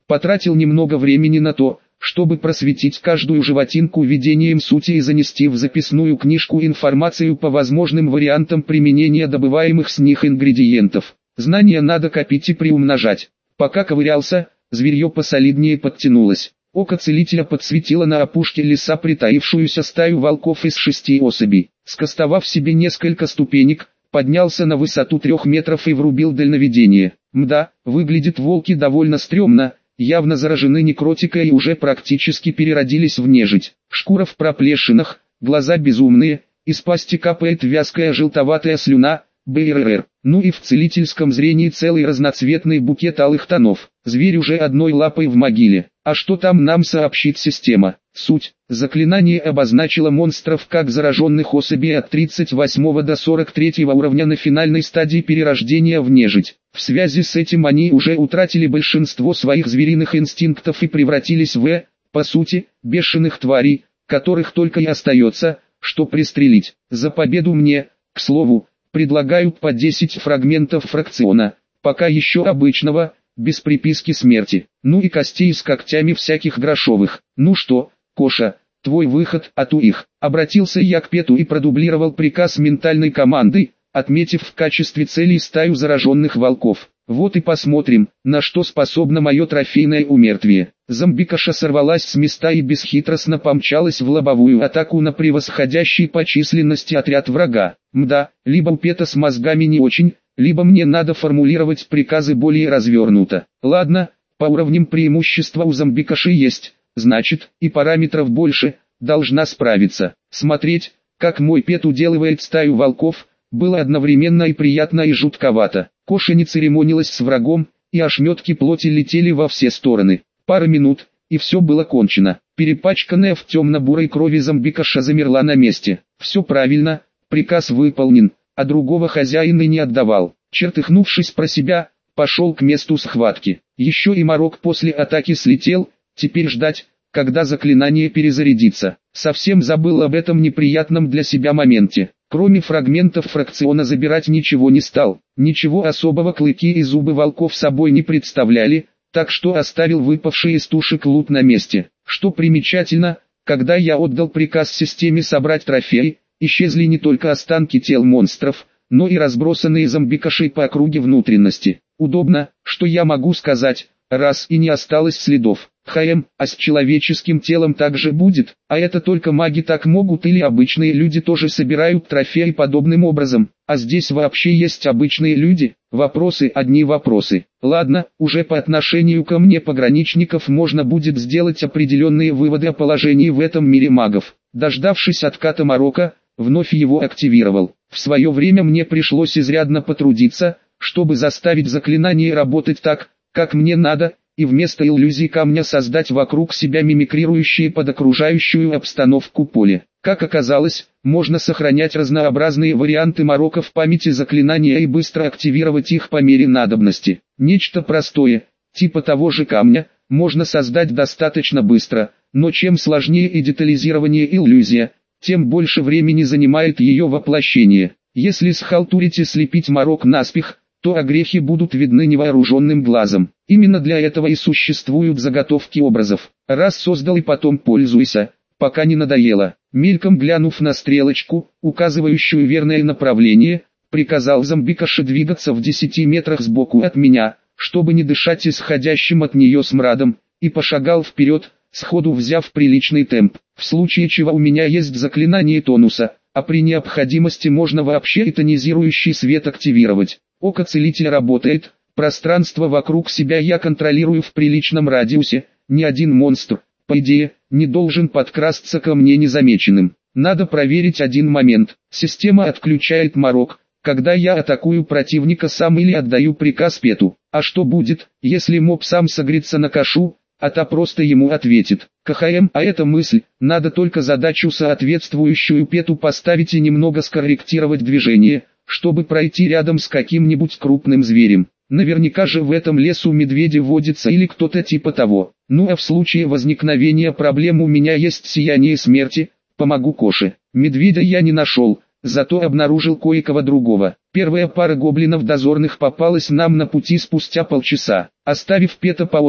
Потратил немного времени на то, чтобы просветить каждую животинку видением сути и занести в записную книжку информацию по возможным вариантам применения добываемых с них ингредиентов. Знания надо копить и приумножать. Пока ковырялся, зверье посолиднее подтянулось. Око целителя подсветило на опушке леса притаившуюся стаю волков из 6 особей. Скостовав себе несколько ступенек, поднялся на высоту 3 метров и врубил дальновидение. Мда, выглядят волки довольно стрёмно, явно заражены некротикой и уже практически переродились в нежить. Шкура в проплешинах, глаза безумные, из пасти капает вязкая желтоватая слюна, БРР. Ну и в целительском зрении целый разноцветный букет алых тонов. Зверь уже одной лапой в могиле. А что там нам сообщит система? Суть. Заклинание обозначило монстров как зараженных особей от 38 до 43 уровня на финальной стадии перерождения в нежить. В связи с этим они уже утратили большинство своих звериных инстинктов и превратились в, по сути, бешеных тварей, которых только и остается, что пристрелить. За победу мне, к слову, предлагают по 10 фрагментов фракциона, пока еще обычного, без приписки смерти. Ну и костей с когтями всяких грошовых. Ну что, Коша, твой выход, а то их. Обратился я к Пету и продублировал приказ ментальной командой, отметив в качестве цели стаю зараженных волков. Вот и посмотрим, на что способно мое трофейное умертвие. Зомбикаша сорвалась с места и бесхитростно помчалась в лобовую атаку на превосходящий по численности отряд врага. Мда, либо у Пета с мозгами не очень, либо мне надо формулировать приказы более развернуто. Ладно, по уровням преимущества у зомбикаши есть, значит, и параметров больше, должна справиться. Смотреть, как мой Пет уделывает стаю волков, было одновременно и приятно и жутковато. Коша не церемонилась с врагом, и ошметки плоти летели во все стороны. Пара минут, и все было кончено. Перепачканная в темно-бурой крови зомбикаша замерла на месте. Все правильно, приказ выполнен, а другого хозяин и не отдавал. Чертыхнувшись про себя, пошел к месту схватки. Еще и Марок после атаки слетел, теперь ждать, когда заклинание перезарядится. Совсем забыл об этом неприятном для себя моменте. Кроме фрагментов фракциона забирать ничего не стал. Ничего особого клыки и зубы волков собой не представляли, так что оставил выпавший из тушек лут на месте. Что примечательно, когда я отдал приказ системе собрать трофей, исчезли не только останки тел монстров, но и разбросанные зомбикашей по округе внутренности. Удобно, что я могу сказать, раз и не осталось следов. А с человеческим телом так же будет, а это только маги так могут или обычные люди тоже собирают трофеи подобным образом, а здесь вообще есть обычные люди? Вопросы, одни вопросы. Ладно, уже по отношению ко мне пограничников можно будет сделать определенные выводы о положении в этом мире магов. Дождавшись отката Марокко, вновь его активировал. В свое время мне пришлось изрядно потрудиться, чтобы заставить заклинание работать так, как мне надо, и вместо иллюзий камня создать вокруг себя мимикрирующие под окружающую обстановку поле. Как оказалось, можно сохранять разнообразные варианты Марокко в памяти заклинания и быстро активировать их по мере надобности. Нечто простое, типа того же камня, можно создать достаточно быстро, но чем сложнее и детализированнее иллюзия, тем больше времени занимает ее воплощение. Если схалтурить и слепить Марокко наспех, то огрехи будут видны невооруженным глазом. Именно для этого и существуют заготовки образов. Раз создал и потом пользуйся, пока не надоело. Мельком глянув на стрелочку, указывающую верное направление, приказал зомбикаше двигаться в 10 метрах сбоку от меня, чтобы не дышать исходящим от нее смрадом, и пошагал вперед, сходу взяв приличный темп. В случае чего у меня есть заклинание тонуса, а при необходимости можно вообще и тонизирующий свет активировать. Око целителя работает, пространство вокруг себя я контролирую в приличном радиусе, ни один монстр, по идее, не должен подкрасться ко мне незамеченным. Надо проверить один момент. Система отключает Марокко, когда я атакую противника сам или отдаю приказ Пету. А что будет, если моб сам согрится на кашу, а та просто ему ответит? А эта мысль, надо только задачу соответствующую Пету поставить и немного скорректировать движение, чтобы пройти рядом с каким-нибудь крупным зверем. Наверняка же в этом лесу медведи водятся или кто-то типа того. Ну а в случае возникновения проблем у меня есть сияние смерти, помогу Коше. Медведя я не нашел, зато обнаружил кое-кого другого. Первая пара гоблинов дозорных попалась нам на пути спустя полчаса. Оставив Пета поодаль,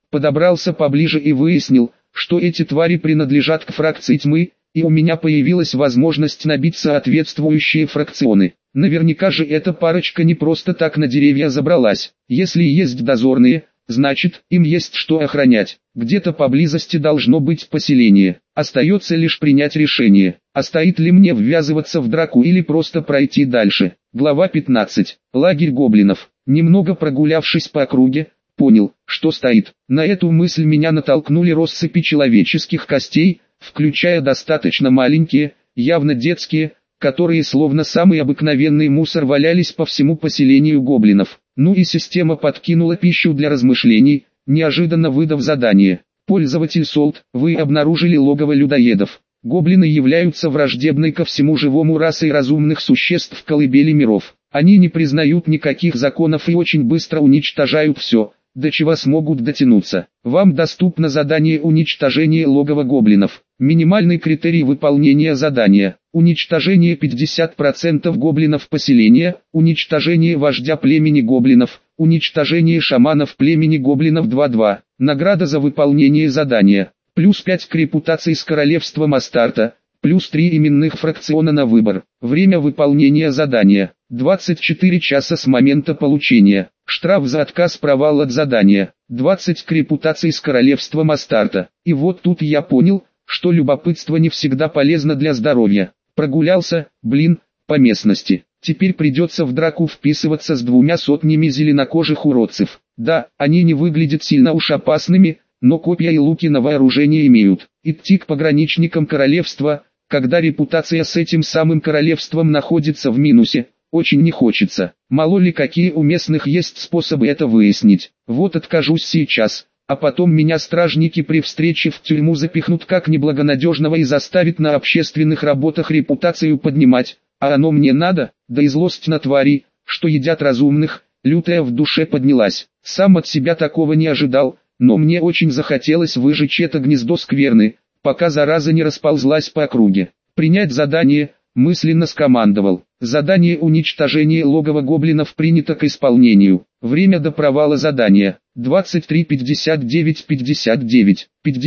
Подобрался поближе и выяснил, что эти твари принадлежат к фракции тьмы, и у меня появилась возможность набить соответствующие фракционы. Наверняка же эта парочка не просто так на деревья забралась. Если есть дозорные, значит, им есть что охранять. Где-то поблизости должно быть поселение. Остается лишь принять решение, а стоит ли мне ввязываться в драку или просто пройти дальше. Глава 15. Лагерь гоблинов. Немного прогулявшись по округе, понял, что стоит. На эту мысль меня натолкнули россыпи человеческих костей, включая достаточно маленькие, явно детские, которые словно самый обыкновенный мусор валялись по всему поселению гоблинов. Ну и система подкинула пищу для размышлений, неожиданно выдав задание. Пользователь Солт, вы обнаружили логово людоедов. Гоблины являются враждебной ко всему живому расой разумных существ в колыбели миров. Они не признают никаких законов и очень быстро уничтожают все, до чего смогут дотянуться. Вам доступно задание уничтожения логова гоблинов. Минимальный критерий выполнения задания. Уничтожение 50% гоблинов поселения, уничтожение вождя племени гоблинов, уничтожение шаманов племени гоблинов 2-2. Награда за выполнение задания. Плюс 5 к репутации с королевством Астарта, плюс 3 именных фракциона на выбор. Время выполнения задания. 24 часа с момента получения. Штраф за отказ, провал от задания. 20 к репутации с королевством Астарта. И вот тут я понял, что любопытство не всегда полезно для здоровья. Прогулялся, по местности. Теперь придется в драку вписываться с 200 зеленокожих уродцев. Да, они не выглядят сильно уж опасными, но копья и луки на вооружение имеют. Идти к пограничникам королевства, когда репутация с этим самым королевством находится в минусе, очень не хочется. Мало ли какие у местных есть способы это выяснить. Вот откажусь сейчас, а потом меня стражники при встрече в тюрьму запихнут как неблагонадежного и заставят на общественных работах репутацию поднимать. А оно мне надо? Да и злость на твари, что едят разумных, лютая в душе поднялась. Сам от себя такого не ожидал, но мне очень захотелось выжечь это гнездо скверны, пока зараза не расползлась по округе. Принять задание, мысленно скомандовал. Задание уничтожения логова гоблинов принято к исполнению. Время до провала задания. 23:59:59,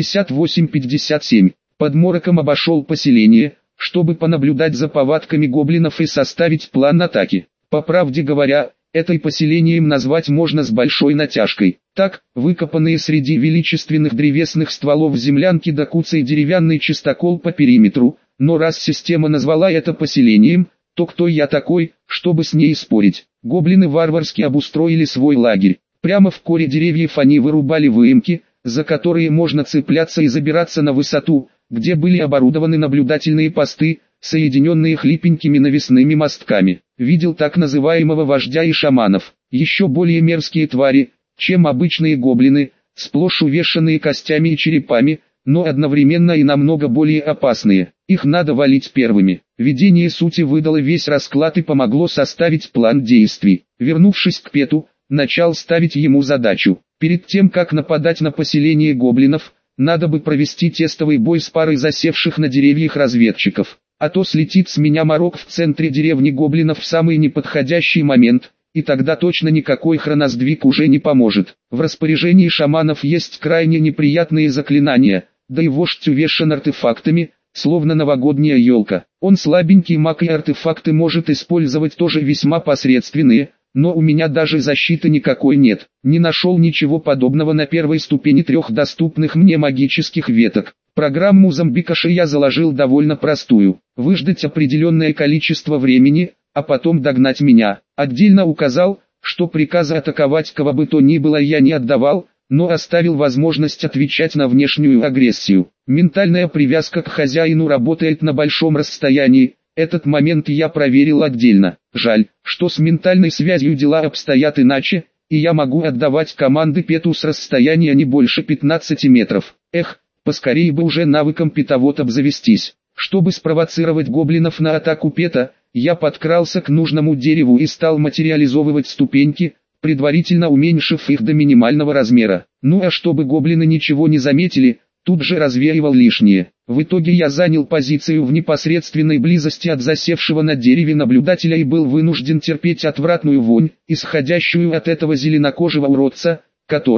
58:57. Под мороком обошел поселение, чтобы понаблюдать за повадками гоблинов и составить план атаки. По правде говоря, это и поселением назвать можно с большой натяжкой. Так, выкопанные среди величественных древесных стволов землянки докуцый деревянный чистокол по периметру, но раз система назвала это поселением, то кто я такой, чтобы с ней спорить? Гоблины варварски обустроили свой лагерь. Прямо в коре деревьев они вырубали выемки, за которые можно цепляться и забираться на высоту, где были оборудованы наблюдательные посты, соединенные хлипенькими навесными мостками. Видел так называемого вождя и шаманов, еще более мерзкие твари, чем обычные гоблины, сплошь увешанные костями и черепами, но одновременно и намного более опасные. Их надо валить первыми. Видение сути выдало весь расклад и помогло составить план действий. Вернувшись к Пету, начал ставить ему задачу. Перед тем как нападать на поселение гоблинов, надо бы провести тестовый бой с парой засевших на деревьях разведчиков. А то слетит с меня морок в центре деревни гоблинов в самый неподходящий момент, и тогда точно никакой хроносдвиг уже не поможет. В распоряжении шаманов есть крайне неприятные заклинания, да и вождь увешан артефактами, словно новогодняя елка. Он слабенький маг и артефакты может использовать тоже весьма посредственные, но у меня даже защиты никакой нет. Не нашел ничего подобного на первой ступени 3 доступных мне магических веток. Программу зомбикаши я заложил довольно простую. Выждать определенное количество времени, а потом догнать меня. Отдельно указал, что приказа атаковать кого бы то ни было я не отдавал, но оставил возможность отвечать на внешнюю агрессию. Ментальная привязка к хозяину работает на большом расстоянии. Этот момент я проверил отдельно. Жаль, что с ментальной связью дела обстоят иначе, и я могу отдавать команды Пету с расстояния не больше 15 метров. Эх, поскорее бы уже навыком Петовод обзавестись. Чтобы спровоцировать гоблинов на атаку Пета, я подкрался к нужному дереву и стал материализовывать ступеньки, предварительно уменьшив их до минимального размера. Ну а чтобы гоблины ничего не заметили, тут же развеивал лишнее. В итоге я занял позицию в непосредственной близости от засевшего на дереве наблюдателя и был вынужден терпеть отвратную вонь, исходящую от этого зеленокожего уродца, который,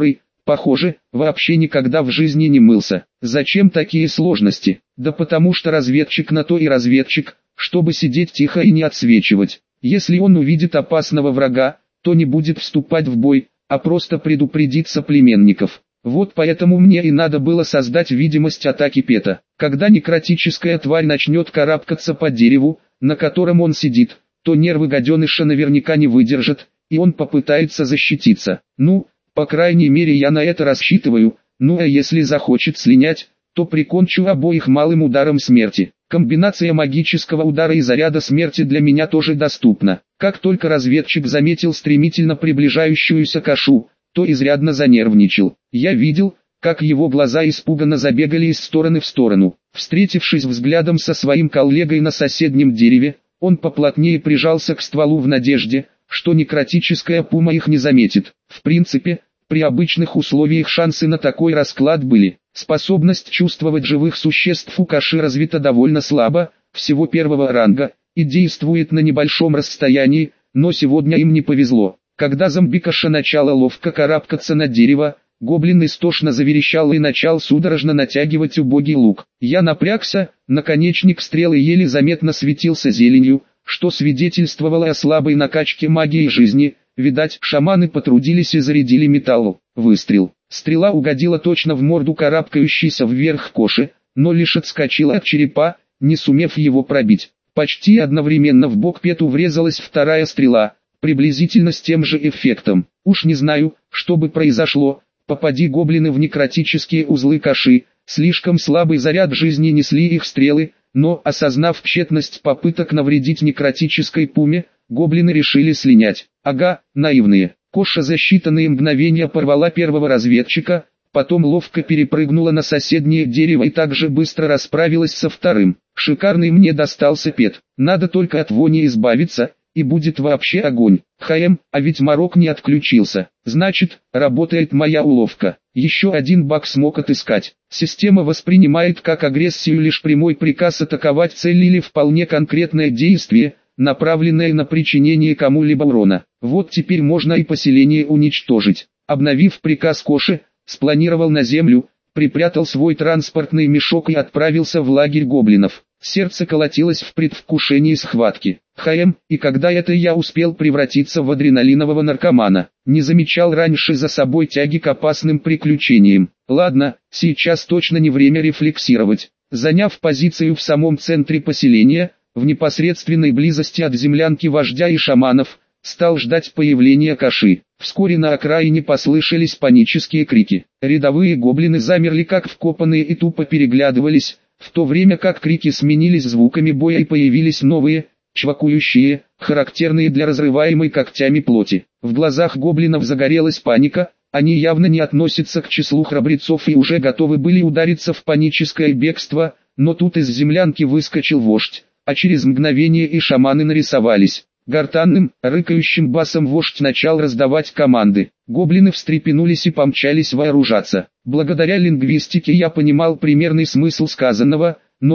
Похоже, вообще никогда в жизни не мылся. Зачем такие сложности? Да потому что разведчик на то и разведчик, чтобы сидеть тихо и не отсвечивать. Если он увидит опасного врага, то не будет вступать в бой, а просто предупредит соплеменников. Вот поэтому мне и надо было создать видимость атаки Пета. Когда некротическая тварь начнет карабкаться по дереву, на котором он сидит, то нервы гаденыша наверняка не выдержат, и он попытается защититься. Ну, по крайней мере я на это рассчитываю, ну а если захочет слинять, то прикончу обоих малым ударом смерти. Комбинация магического удара и заряда смерти для меня тоже доступна. Как только разведчик заметил стремительно приближающуюся кашу, то изрядно занервничал. Я видел, как его глаза испуганно забегали из стороны в сторону. Встретившись взглядом со своим коллегой на соседнем дереве, он поплотнее прижался к стволу в надежде, что некротическая пума их не заметит. В принципе, при обычных условиях шансы на такой расклад были. Способность чувствовать живых существ у каши развита довольно слабо, всего первого ранга, и действует на небольшом расстоянии, но сегодня им не повезло. Когда зомби-каша начала ловко карабкаться на дерево, гоблин истошно заверещал и начал судорожно натягивать убогий лук. Я напрягся, наконечник стрелы еле заметно светился зеленью, что свидетельствовало о слабой накачке магии жизни. Видать, шаманы потрудились и зарядили металлу. Выстрел. Стрела угодила точно в морду карабкающейся вверх коши, но лишь отскочила от черепа, не сумев его пробить. Почти одновременно в бок Пету врезалась вторая стрела, приблизительно с тем же эффектом. Уж не знаю, что бы произошло, попади гоблины в некротические узлы каши, слишком слабый заряд жизни несли их стрелы, но, осознав тщетность попыток навредить некротической пуме, гоблины решили слинять. Ага, наивные. Коша за считанные мгновения порвала первого разведчика, потом ловко перепрыгнула на соседнее дерево и также быстро расправилась со вторым. Шикарный мне достался Пет. Надо только от вони избавиться, и будет вообще огонь. А ведь Марок не отключился. Значит, работает моя уловка. Еще один баг смог отыскать. Система воспринимает как агрессию лишь прямой приказ атаковать цель или вполне конкретное действие, направленное на причинение кому-либо урона. Вот теперь можно и поселение уничтожить. Обновив приказ Коши, спланировал на землю, припрятал свой транспортный мешок и отправился в лагерь гоблинов. Сердце колотилось в предвкушении схватки. И когда это я успел превратиться в адреналинового наркомана? Не замечал раньше за собой тяги к опасным приключениям. Ладно, сейчас точно не время рефлексировать. Заняв позицию в самом центре поселения, в непосредственной близости от землянки вождя и шаманов, стал ждать появления каши. Вскоре на окраине послышались панические крики. Рядовые гоблины замерли как вкопанные и тупо переглядывались, в то время как крики сменились звуками боя и появились новые, чвакающие, характерные для разрываемой когтями плоти. В глазах гоблинов загорелась паника, они явно не относятся к числу храбрецов и уже готовы были удариться в паническое бегство, но тут из землянки выскочил вождь, а через мгновение и шаманы нарисовались. Гортанным, рыкающим басом вождь начал раздавать команды. Гоблины встрепенулись и помчались вооружаться. Благодаря лингвистике я понимал примерный смысл сказанного, но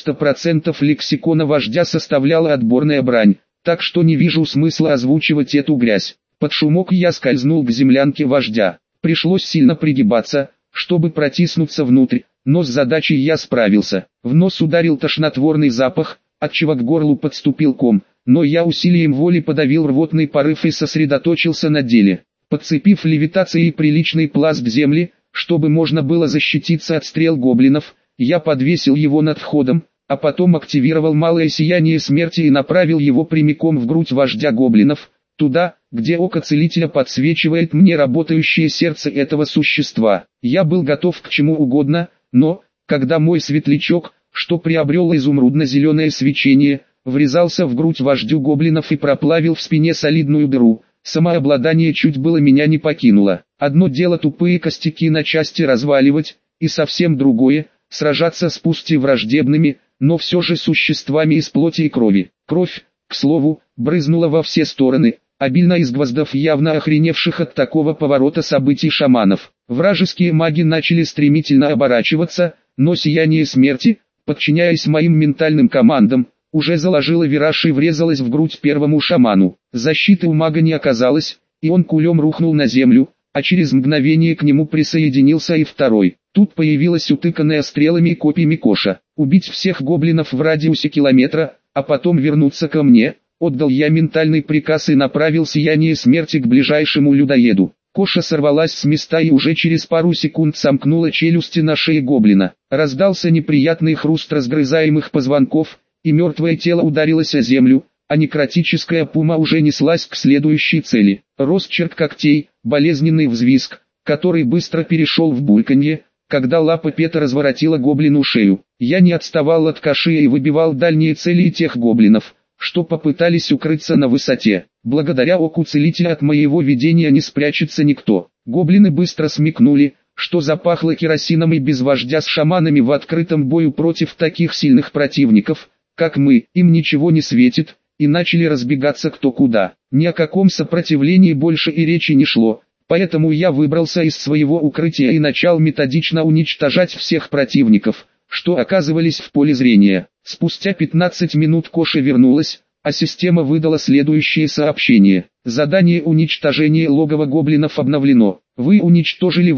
90% лексикона вождя составляла отборная брань, так что не вижу смысла озвучивать эту грязь. Под шумок я скользнул к землянке вождя. Пришлось сильно пригибаться, чтобы протиснуться внутрь, но с задачей я справился. В нос ударил тошнотворный запах, отчего к горлу подступил ком, но я усилием воли подавил рвотный порыв и сосредоточился на деле. Подцепив левитацией приличный пласт земли, чтобы можно было защититься от стрел гоблинов, я подвесил его над входом, а потом активировал малое сияние смерти и направил его прямиком в грудь вождя гоблинов, туда, где око целителя подсвечивает мне работающее сердце этого существа. Я был готов к чему угодно, но, когда мой светлячок, что приобрел изумрудно-зеленое свечение, врезался в грудь вождю гоблинов и проплавил в спине солидную дыру, самообладание чуть было меня не покинуло. Одно дело тупые костяки на части разваливать, и совсем другое — сражаться с пусть и враждебными, но все же существами из плоти и крови. Кровь, к слову, брызнула во все стороны, обильно из гвоздов явно охреневших от такого поворота событий шаманов. Вражеские маги начали стремительно оборачиваться, но сияние смерти, подчиняясь моим ментальным командам, уже заложила вираж и врезалась в грудь первому шаману. Защиты у мага не оказалось, и он кулем рухнул на землю, а через мгновение к нему присоединился и второй. Тут появилась утыканная стрелами и копьями Коша. «Убить всех гоблинов в радиусе километра, а потом вернуться ко мне», отдал я ментальный приказ и направил сияние смерти к ближайшему людоеду. Коша сорвалась с места и уже через пару секунд сомкнула челюсти на шее гоблина. Раздался неприятный хруст разгрызаемых позвонков, и мертвое тело ударилось о землю, а некротическая пума уже неслась к следующей цели. Росчерк когтей, болезненный взвизг, который быстро перешел в бульканье, когда лапа Пета разворотила гоблину шею. Я не отставал от Кашия и выбивал дальние цели и тех гоблинов, что попытались укрыться на высоте. Благодаря оку целителя от моего видения не спрячется никто. Гоблины быстро смекнули, что запахло керосином, и без вождя с шаманами в открытом бою против таких сильных противников, как мы, им ничего не светит, и начали разбегаться кто куда. Ни о каком сопротивлении больше и речи не шло, поэтому я выбрался из своего укрытия и начал методично уничтожать всех противников, что оказывались в поле зрения. Спустя 15 минут Коша вернулась, а система выдала следующее сообщение. Задание уничтожения логова гоблинов обновлено. Вы уничтожили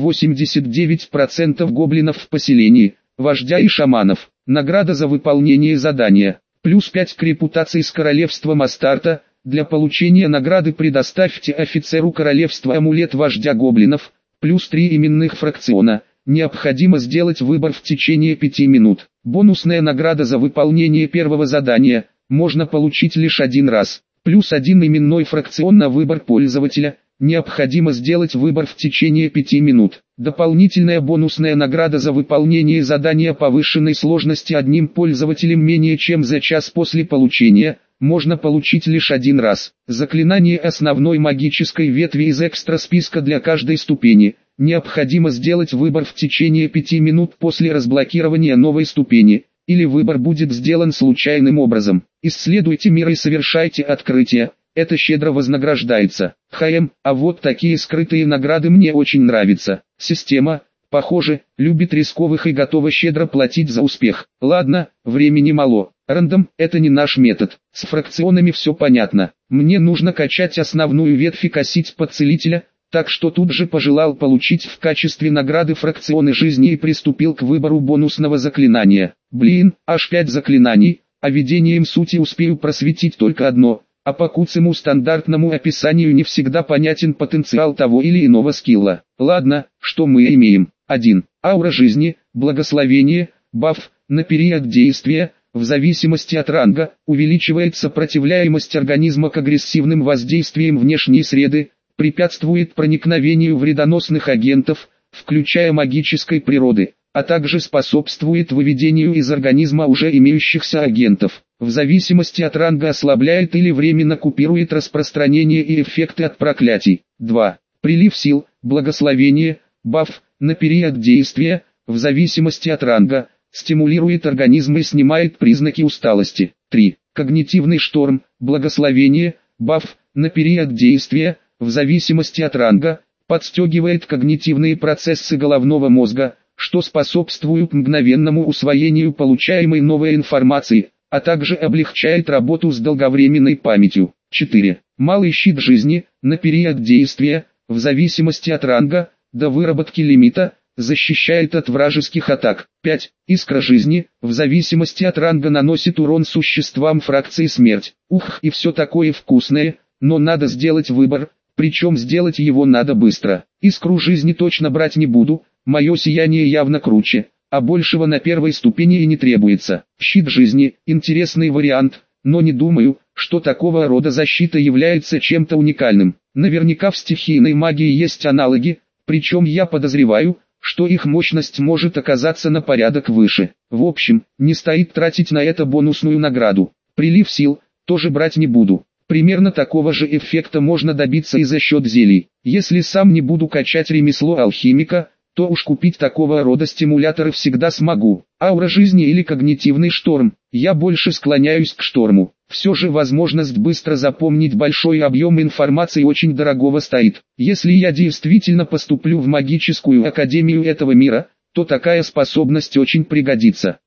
89% гоблинов в поселении, вождя и шаманов. Награда за выполнение задания. Плюс 5 к репутации с королевством Астарта. Для получения награды предоставьте офицеру королевства амулет вождя гоблинов. Плюс 3 именных фракциона. Необходимо сделать выбор в течение 5 минут. Бонусная награда за выполнение первого задания можно получить лишь один раз. Плюс 1 именной фракцион на выбор пользователя. Необходимо сделать выбор в течение 5 минут. Дополнительная бонусная награда за выполнение задания повышенной сложности одним пользователем менее чем за час после получения. Можно получить лишь один раз. Заклинание основной магической ветви из экстра списка для каждой ступени. Необходимо сделать выбор в течение 5 минут после разблокирования новой ступени, или выбор будет сделан случайным образом. Исследуйте мир и совершайте открытия, это щедро вознаграждается. А вот такие скрытые награды мне очень нравятся. Система, похоже, любит рисковых и готова щедро платить за успех. Ладно, времени мало. Рандом – это не наш метод. С фракционами все понятно. Мне нужно качать основную ветвь и косить под целителя, так что тут же пожелал получить в качестве награды фракционы жизни и приступил к выбору бонусного заклинания. Блин, аж 5 заклинаний, а видением сути успею просветить только одно, а по куцему стандартному описанию не всегда понятен потенциал того или иного скилла. Ладно, что мы имеем? 1. Аура жизни, благословение, баф, на период действия, в зависимости от ранга, увеличивает сопротивляемость организма к агрессивным воздействиям внешней среды, препятствует проникновению вредоносных агентов, включая магической природы, а также способствует выведению из организма уже имеющихся агентов. В зависимости от ранга ослабляет или временно купирует распространение и эффекты от проклятий. 2. Прилив сил, благословение, баф, на период действия, в зависимости от ранга, стимулирует организм и снимает признаки усталости. 3. Когнитивный шторм, благословение, баф, на период действия, в зависимости от ранга, подстегивает когнитивные процессы головного мозга, что способствует мгновенному усвоению получаемой новой информации, а также облегчает работу с долговременной памятью. 4. Малый щит жизни, на период действия, в зависимости от ранга, до выработки лимита, защищает от вражеских атак. 5. Искра жизни, в зависимости от ранга наносит урон существам фракции смерть. Ух, и все такое вкусное, но надо сделать выбор, причем сделать его надо быстро. Искру жизни точно брать не буду, мое сияние явно круче, а большего на первой ступени и не требуется. Щит жизни, интересный вариант, но не думаю, что такого рода защита является чем-то уникальным. Наверняка в стихийной магии есть аналоги, причем я подозреваю, что их мощность может оказаться на порядок выше. В общем, не стоит тратить на это бонусную награду. Прилив сил, тоже брать не буду. Примерно такого же эффекта можно добиться и за счет зелий. Если сам не буду качать ремесло алхимика, то уж купить такого рода стимуляторы всегда смогу. Аура жизни или когнитивный шторм, я больше склоняюсь к шторму. Все же возможность быстро запомнить большой объем информации очень дорогого стоит. Если я действительно поступлю в магическую академию этого мира, то такая способность очень пригодится.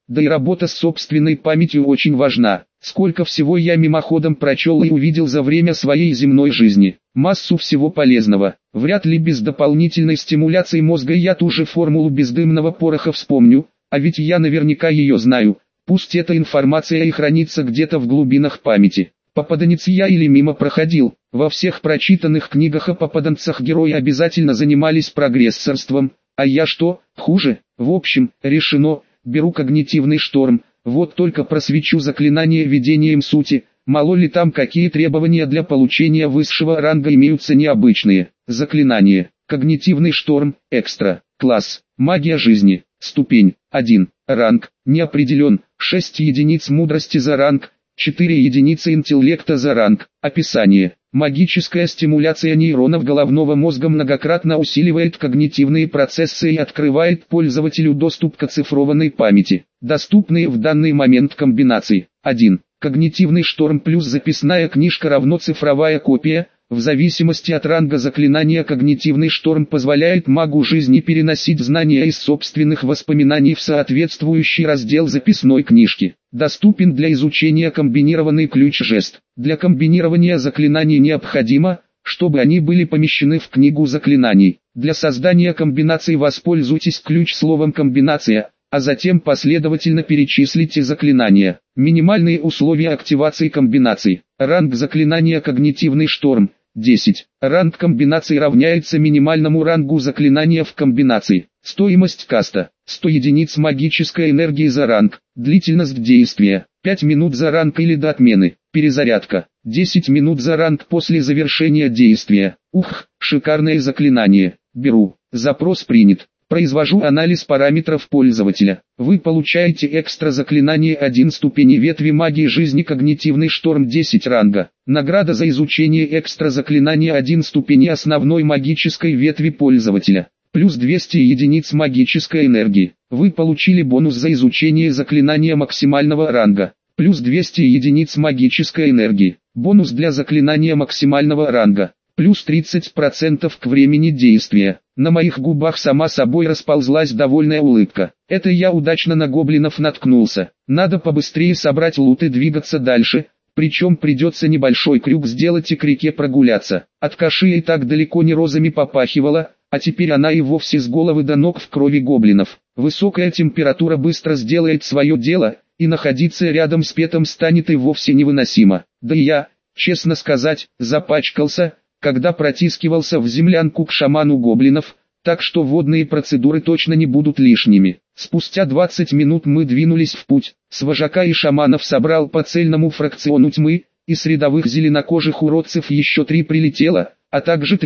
Да и работа с собственной памятью очень важна. Сколько всего я мимоходом прочел и увидел за время своей земной жизни. Массу всего полезного. Вряд ли без дополнительной стимуляции мозга я ту же формулу бездымного пороха вспомню, а ведь я наверняка ее знаю. Пусть эта информация и хранится где-то в глубинах памяти. Попаданец я или мимо проходил. Во всех прочитанных книгах о попаданцах герои обязательно занимались прогрессорством. А я что, хуже? В общем, решено, беру когнитивный шторм. Вот только просвечу заклинание видением сути. Мало ли там какие требования для получения высшего ранга имеются необычные. Заклинание. Когнитивный шторм. Экстра. Класс. Магия жизни. Ступень. 1. Ранг. Не определен. 6 единиц мудрости за ранг. 4 единицы интеллекта за ранг. Описание. Магическая стимуляция нейронов головного мозга многократно усиливает когнитивные процессы и открывает пользователю доступ к оцифрованной памяти. Доступные в данный момент комбинации. 1. Когнитивный шторм плюс записная книжка равно цифровая копия. В зависимости от ранга заклинания когнитивный шторм позволяет магу жизни переносить знания из собственных воспоминаний в соответствующий раздел записной книжки. Доступен для изучения комбинированный ключ-жест. Для комбинирования заклинаний необходимо, чтобы они были помещены в книгу заклинаний. Для создания комбинаций воспользуйтесь ключ-словом «комбинация», а затем последовательно перечислите заклинания. Минимальные условия активации комбинаций. Ранг заклинания «Когнитивный шторм» 10. Ранг комбинации равняется минимальному рангу заклинания в комбинации. Стоимость каста 100 единиц магической энергии за ранг. Длительность действия 5 минут за ранг или до отмены. Перезарядка 10 минут за ранг после завершения действия. Ух, шикарное заклинание. Беру. Запрос принят. Произвожу анализ параметров пользователя. Вы получаете экстра заклинание 1 ступени ветви магии жизни когнитивный шторм 10 ранга. Награда за изучение экстра заклинания 1 ступени основной магической ветви пользователя. Плюс 200 единиц магической энергии. Вы получили бонус за изучение заклинания максимального ранга. Плюс 200 единиц магической энергии. Бонус для заклинания максимального ранга. Плюс 30% к времени действия. На моих губах сама собой расползлась довольная улыбка. Это я удачно на гоблинов наткнулся. Надо побыстрее собрать лут и двигаться дальше. Причем придется небольшой крюк сделать и к реке прогуляться. От Каши и так далеко не розами попахивала, а теперь она и вовсе с головы до ног в крови гоблинов. Высокая температура быстро сделает свое дело, и находиться рядом с Петом станет и вовсе невыносимо. Да и я, честно сказать, запачкался, когда протискивался в землянку к шаману гоблинов, так что водные процедуры точно не будут лишними. Спустя 20 минут мы двинулись в путь. С вожака и шаманов собрал по цельному фракциону тьмы, и с рядовых зеленокожих уродцев еще 3 прилетело, а также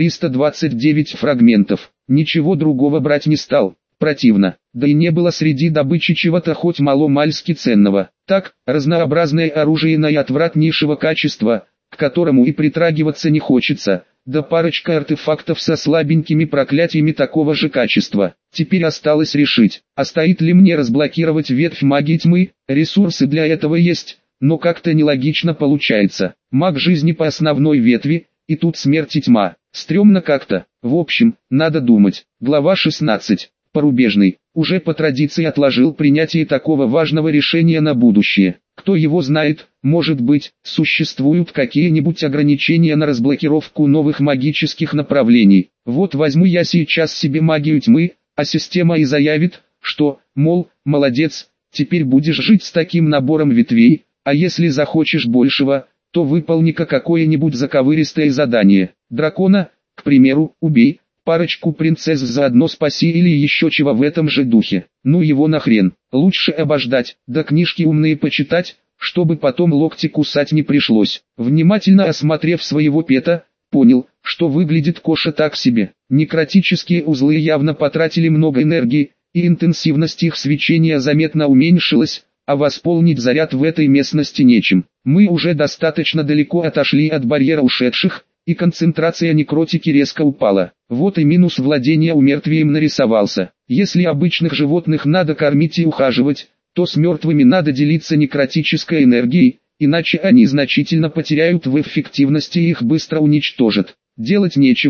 329 фрагментов. Ничего другого брать не стал. Противно. Да и не было среди добычи чего-то хоть мало-мальски ценного. Так, разнообразное оружие наиотвратнейшего качества, к которому и притрагиваться не хочется, да парочка артефактов со слабенькими проклятиями такого же качества. Теперь осталось решить, а стоит ли мне разблокировать ветвь магии тьмы. Ресурсы для этого есть, но как-то нелогично получается. Маг жизни по основной ветви, и тут смерть и тьма. Стремно как-то. В общем, надо думать. Глава 16. Порубежный. Уже по традиции отложил принятие такого важного решения на будущее. Кто его знает, может быть, существуют какие-нибудь ограничения на разблокировку новых магических направлений. Вот возьму я сейчас себе магию тьмы, а система и заявит, что, мол, молодец, теперь будешь жить с таким набором ветвей, а если захочешь большего, то выполни-ка какое-нибудь заковыристое задание. Дракона, к примеру, убей, парочку принцесс заодно спаси или еще чего в этом же духе. Ну его нахрен, лучше обождать, да книжки умные почитать, чтобы потом локти кусать не пришлось. Внимательно осмотрев своего пета, понял, что выглядит Коша так себе. Некротические узлы явно потратили много энергии, и интенсивность их свечения заметно уменьшилась, а восполнить заряд в этой местности нечем. Мы уже достаточно далеко отошли от барьера ушедших, и концентрация некротики резко упала. Вот и минус владения умертвием нарисовался. Если обычных животных надо кормить и ухаживать, то с мертвыми надо делиться некротической энергией, иначе они значительно потеряют в эффективности и их быстро уничтожат. Делать нечего,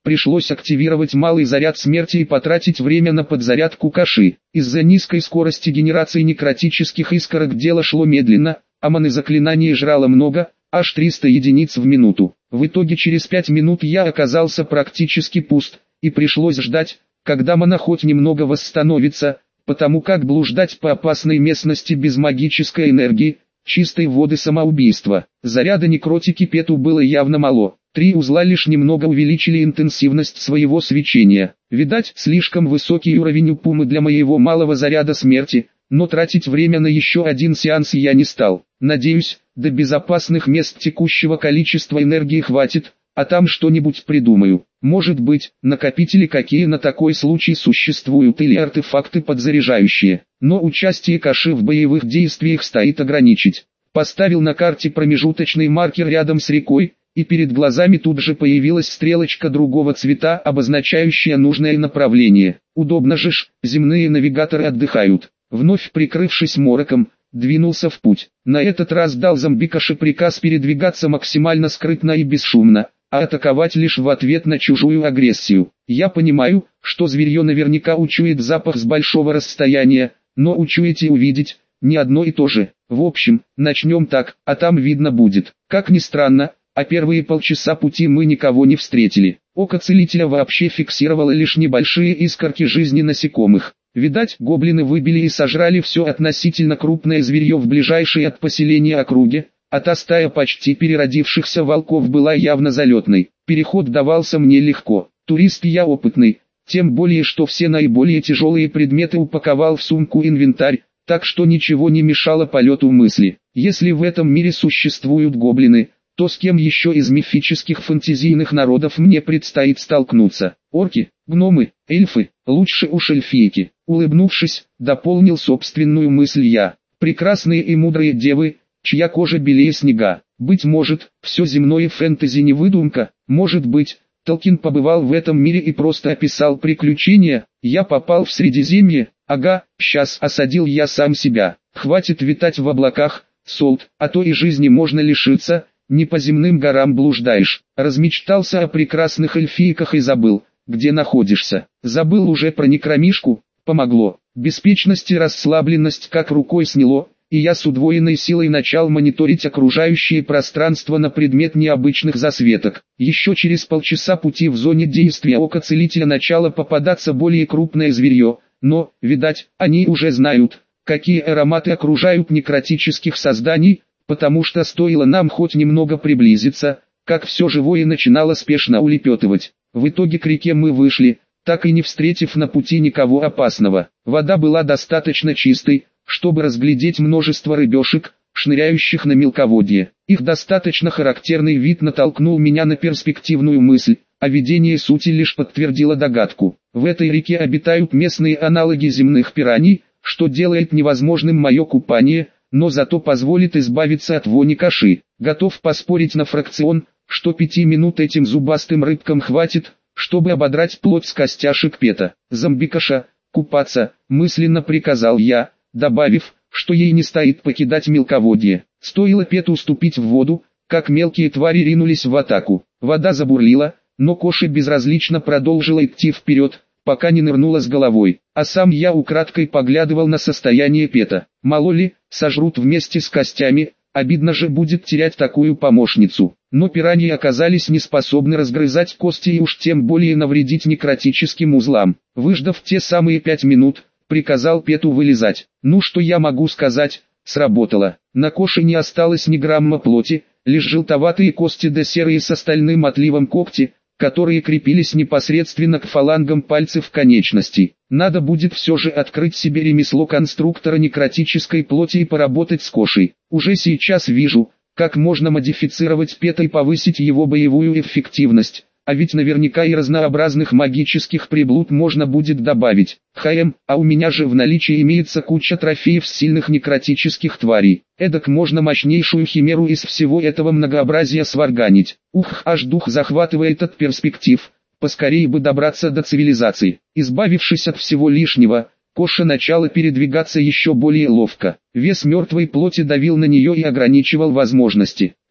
пришлось активировать малый заряд смерти и потратить время на подзарядку Каши. Из-за низкой скорости генерации некротических искорок дело шло медленно, а маны заклинание жрало много, аж 300 единиц в минуту. В итоге через 5 минут я оказался практически пуст, и пришлось ждать, когда мана хоть немного восстановится, потому как блуждать по опасной местности без магической энергии, чистой воды самоубийства. Заряда некротики Пету было явно мало. 3 узла лишь немного увеличили интенсивность своего свечения. Видать, слишком высокий уровень у Пумы для моего малого заряда смерти, но тратить время на еще один сеанс я не стал. Надеюсь, до безопасных мест текущего количества энергии хватит, а там что-нибудь придумаю. Может быть, накопители какие на такой случай существуют или артефакты подзаряжающие. Но участие Каши в боевых действиях стоит ограничить. Поставил на карте промежуточный маркер рядом с рекой, и перед глазами тут же появилась стрелочка другого цвета, обозначающая нужное направление. Удобно же ж, земные навигаторы отдыхают. Вновь прикрывшись мороком, двинулся в путь. На этот раз дал зомби-Каше приказ передвигаться максимально скрытно и бесшумно, а атаковать лишь в ответ на чужую агрессию. Я понимаю, что зверье наверняка учует запах с большого расстояния, но учуять и увидеть – не одно и то же. В общем, начнем так, а там видно будет. Как ни странно, а первые полчаса пути мы никого не встретили. Око целителя вообще фиксировало лишь небольшие искорки жизни насекомых. Видать, гоблины выбили и сожрали все относительно крупное зверье в ближайшей от поселения округе, а та стая почти переродившихся волков была явно залетной. Переход давался мне легко. Турист я опытный, тем более что все наиболее тяжелые предметы упаковал в сумку-инвентарь, так что ничего не мешало полету мысли. Если в этом мире существуют гоблины, то с кем еще из мифических фэнтезийных народов мне предстоит столкнуться? Орки, гномы, эльфы, лучше уж эльфийки. Улыбнувшись, дополнил собственную мысль я. Прекрасные и мудрые девы, чья кожа белее снега. Быть может, все земное фэнтези не выдумка, может быть, Толкин побывал в этом мире и просто описал приключения. Я попал в Средиземье, ага, сейчас осадил я сам себя. Хватит витать в облаках, Солт, а то и жизни можно лишиться. Не по земным горам блуждаешь. Размечтался о прекрасных эльфийках и забыл, где находишься. Забыл уже про некромишку, помогло. Беспечность и расслабленность как рукой сняло, и я с удвоенной силой начал мониторить окружающее пространство на предмет необычных засветок. Еще через полчаса пути в зоне действия ока целителя начало попадаться более крупное зверье, но, видать, они уже знают, какие ароматы окружают некротических созданий, потому что стоило нам хоть немного приблизиться, как все живое начинало спешно улепетывать. В итоге к реке мы вышли, так и не встретив на пути никого опасного. Вода была достаточно чистой, чтобы разглядеть множество рыбешек, шныряющих на мелководье. Их достаточно характерный вид натолкнул меня на перспективную мысль, а видение сути лишь подтвердило догадку. В этой реке обитают местные аналоги земных пираний, что делает невозможным мое купание, но зато позволит избавиться от вони Каши. Готов поспорить на фракцион, что 5 минут этим зубастым рыбкам хватит, чтобы ободрать плоть с костяшек Пета. Зомби-Каша, купаться, мысленно приказал я, добавив, что ей не стоит покидать мелководье. Стоило Пету уступить в воду, как мелкие твари ринулись в атаку. Вода забурлила, но Коша безразлично продолжила идти вперед, пока не нырнула с головой, а сам я украдкой поглядывал на состояние Пета. Мало ли, сожрут вместе с костями, обидно же будет терять такую помощницу. Но пираньи оказались не способны разгрызать кости и уж тем более навредить некротическим узлам. Выждав те самые 5 минут, приказал Пету вылезать. Ну что я могу сказать, сработало. На Коше не осталось ни грамма плоти, лишь желтоватые кости да серые с остальным отливом когти, которые крепились непосредственно к фалангам пальцев конечностей. Надо будет все же открыть себе ремесло конструктора некротической плоти и поработать с Кошей. Уже сейчас вижу, как можно модифицировать Пета и повысить его боевую эффективность, а ведь наверняка и разнообразных магических приблуд можно будет добавить. А у меня же в наличии имеется куча трофеев с сильных некротических тварей. Эдак можно мощнейшую химеру из всего этого многообразия сварганить. Ух, аж дух захватывает от перспектив. Поскорее бы добраться до цивилизации. Избавившись от всего лишнего, Коша начала передвигаться еще более ловко. Вес мертвой плоти давил на нее и ограничивал возможности.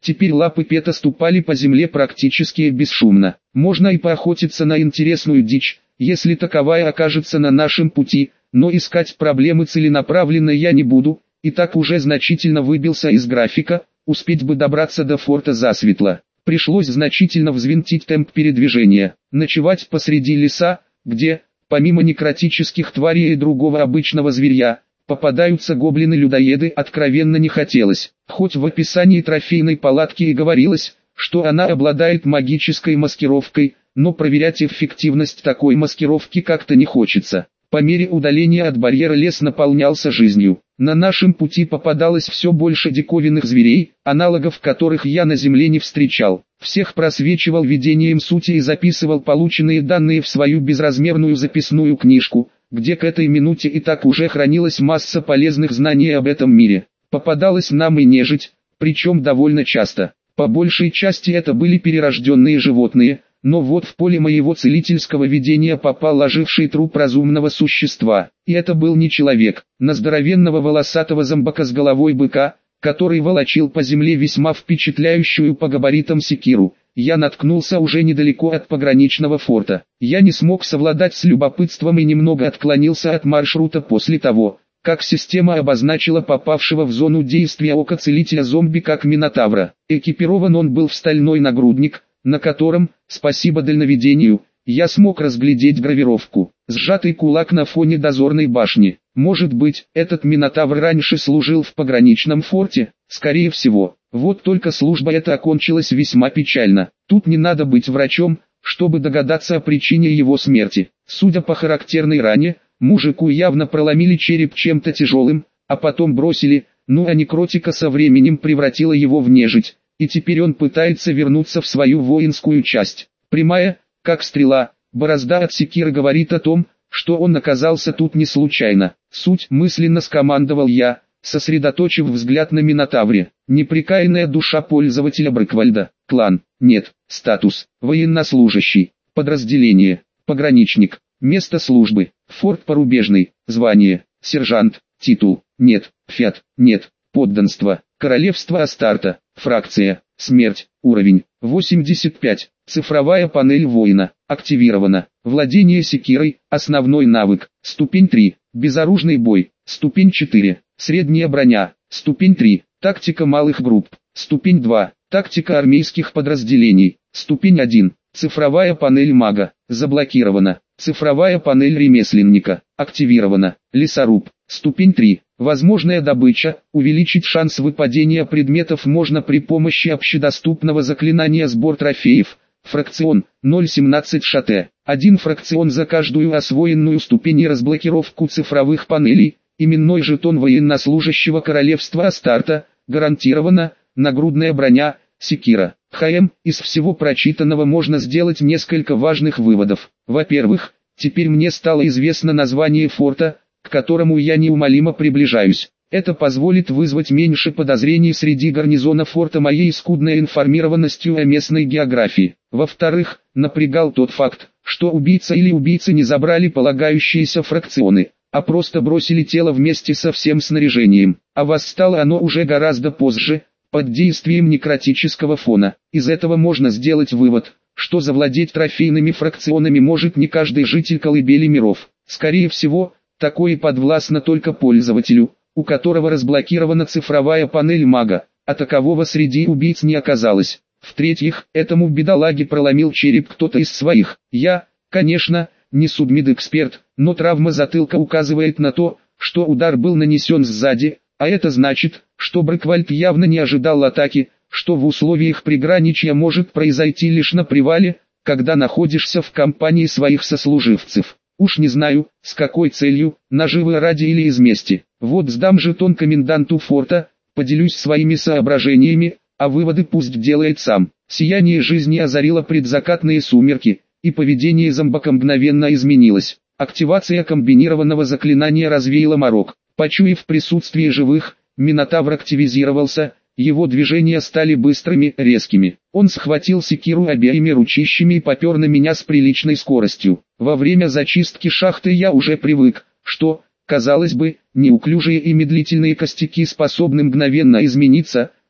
Теперь лапы Пета ступали по земле практически бесшумно. Можно и поохотиться на интересную дичь, если таковая окажется на нашем пути, но искать проблемы целенаправленно я не буду, и так уже значительно выбился из графика, успеть бы добраться до форта засветло. Пришлось значительно взвинтить темп передвижения, ночевать посреди леса, где, помимо некротических тварей и другого обычного зверья, попадаются гоблины-людоеды, откровенно не хотелось. Хоть в описании трофейной палатки и говорилось, что она обладает магической маскировкой, но проверять эффективность такой маскировки как-то не хочется. По мере удаления от барьера лес наполнялся жизнью. На нашем пути попадалось все больше диковинных зверей, аналогов которых я на земле не встречал. Всех просвечивал видением сути и записывал полученные данные в свою безразмерную записную книжку, где к этой минуте и так уже хранилась масса полезных знаний об этом мире. Попадалась нам и нежить, причем довольно часто. По большей части это были перерожденные животные, но вот в поле моего целительского видения попал оживший труп разумного существа. И это был не человек, на здоровенного волосатого зомбака с головой быка, который волочил по земле весьма впечатляющую по габаритам секиру. Я наткнулся уже недалеко от пограничного форта. Я не смог совладать с любопытством и немного отклонился от маршрута после того, как система обозначила попавшего в зону действия ока целителя зомби как Минотавра. Экипирован он был в стальной нагрудник, на котором, спасибо дальновидению, я смог разглядеть гравировку. Сжатый кулак на фоне дозорной башни. Может быть, этот Минотавр раньше служил в пограничном форте? Скорее всего. Вот только служба эта окончилась весьма печально. Тут не надо быть врачом, чтобы догадаться о причине его смерти. Судя по характерной ране, мужику явно проломили череп чем-то тяжелым, а потом бросили, а некротика со временем превратила его в нежить, и теперь он пытается вернуться в свою воинскую часть. Прямая, как стрела, борозда от секиры говорит о том, что он оказался тут не случайно. Суть мысленно скомандовал я, сосредоточив взгляд на Минотавре. Непрекаянная душа пользователя Брыквальда. Клан. Нет. Статус. Военнослужащий. Подразделение. Пограничник. Место службы. Форт Порубежный. Звание. Сержант. Титул. Нет. Фиат. Нет. Подданство. Королевство Астарта. Фракция. Смерть. Уровень. 85. Цифровая панель воина. Активирована. Владение секирой. Основной навык. Ступень 3. Безоружный бой. Ступень 4. Средняя броня. Ступень 3. Тактика малых групп. Ступень 2. Тактика армейских подразделений. Ступень 1. Цифровая панель мага. Заблокирована. Цифровая панель ремесленника. Активирована. Лесоруб. Ступень 3. Возможная добыча. Увеличить шанс выпадения предметов можно при помощи общедоступного заклинания сбор трофеев. Фракцион. 0,17 шт. 1 фракцион за каждую освоенную ступень и разблокировку цифровых панелей. Именной жетон военнослужащего королевства Астарта. Гарантировано. Нагрудная броня. Секира. Из всего прочитанного можно сделать несколько важных выводов. Во-первых, теперь мне стало известно название форта, к которому я неумолимо приближаюсь. Это позволит вызвать меньше подозрений среди гарнизона форта моей скудной информированностью о местной географии. Во-вторых, напрягал тот факт, что убийца или убийцы не забрали полагающиеся фракционы, а просто бросили тело вместе со всем снаряжением. А восстало оно уже гораздо позже, под действием некротического фона. Из этого можно сделать вывод, что завладеть трофейными фракционами может не каждый житель колыбели миров. Скорее всего, такое подвластно только пользователю, у которого разблокирована цифровая панель мага, а такового среди убийц не оказалось. В-третьих, этому бедолаге проломил череп кто-то из своих. Я, конечно, не судмедэксперт, но травма затылка указывает на то, что удар был нанесен сзади, а это значит, что Брыквальд явно не ожидал атаки, что в условиях приграничья может произойти лишь на привале, когда находишься в компании своих сослуживцев. Уж не знаю, с какой целью, наживы ради или из мести. Вот сдам жетон коменданту форта, поделюсь своими соображениями, а выводы пусть делает сам. Сияние жизни озарило предзакатные сумерки, и поведение зомбака мгновенно изменилось. Активация комбинированного заклинания развеяла морок. Почуяв присутствие живых, Минотавр активизировался, его движения стали быстрыми, резкими. Он схватил секиру обеими ручищами и попер на меня с приличной скоростью. Во время зачистки шахты я уже привык, что, казалось бы, неуклюжие и медлительные костяки способны мгновенно измениться,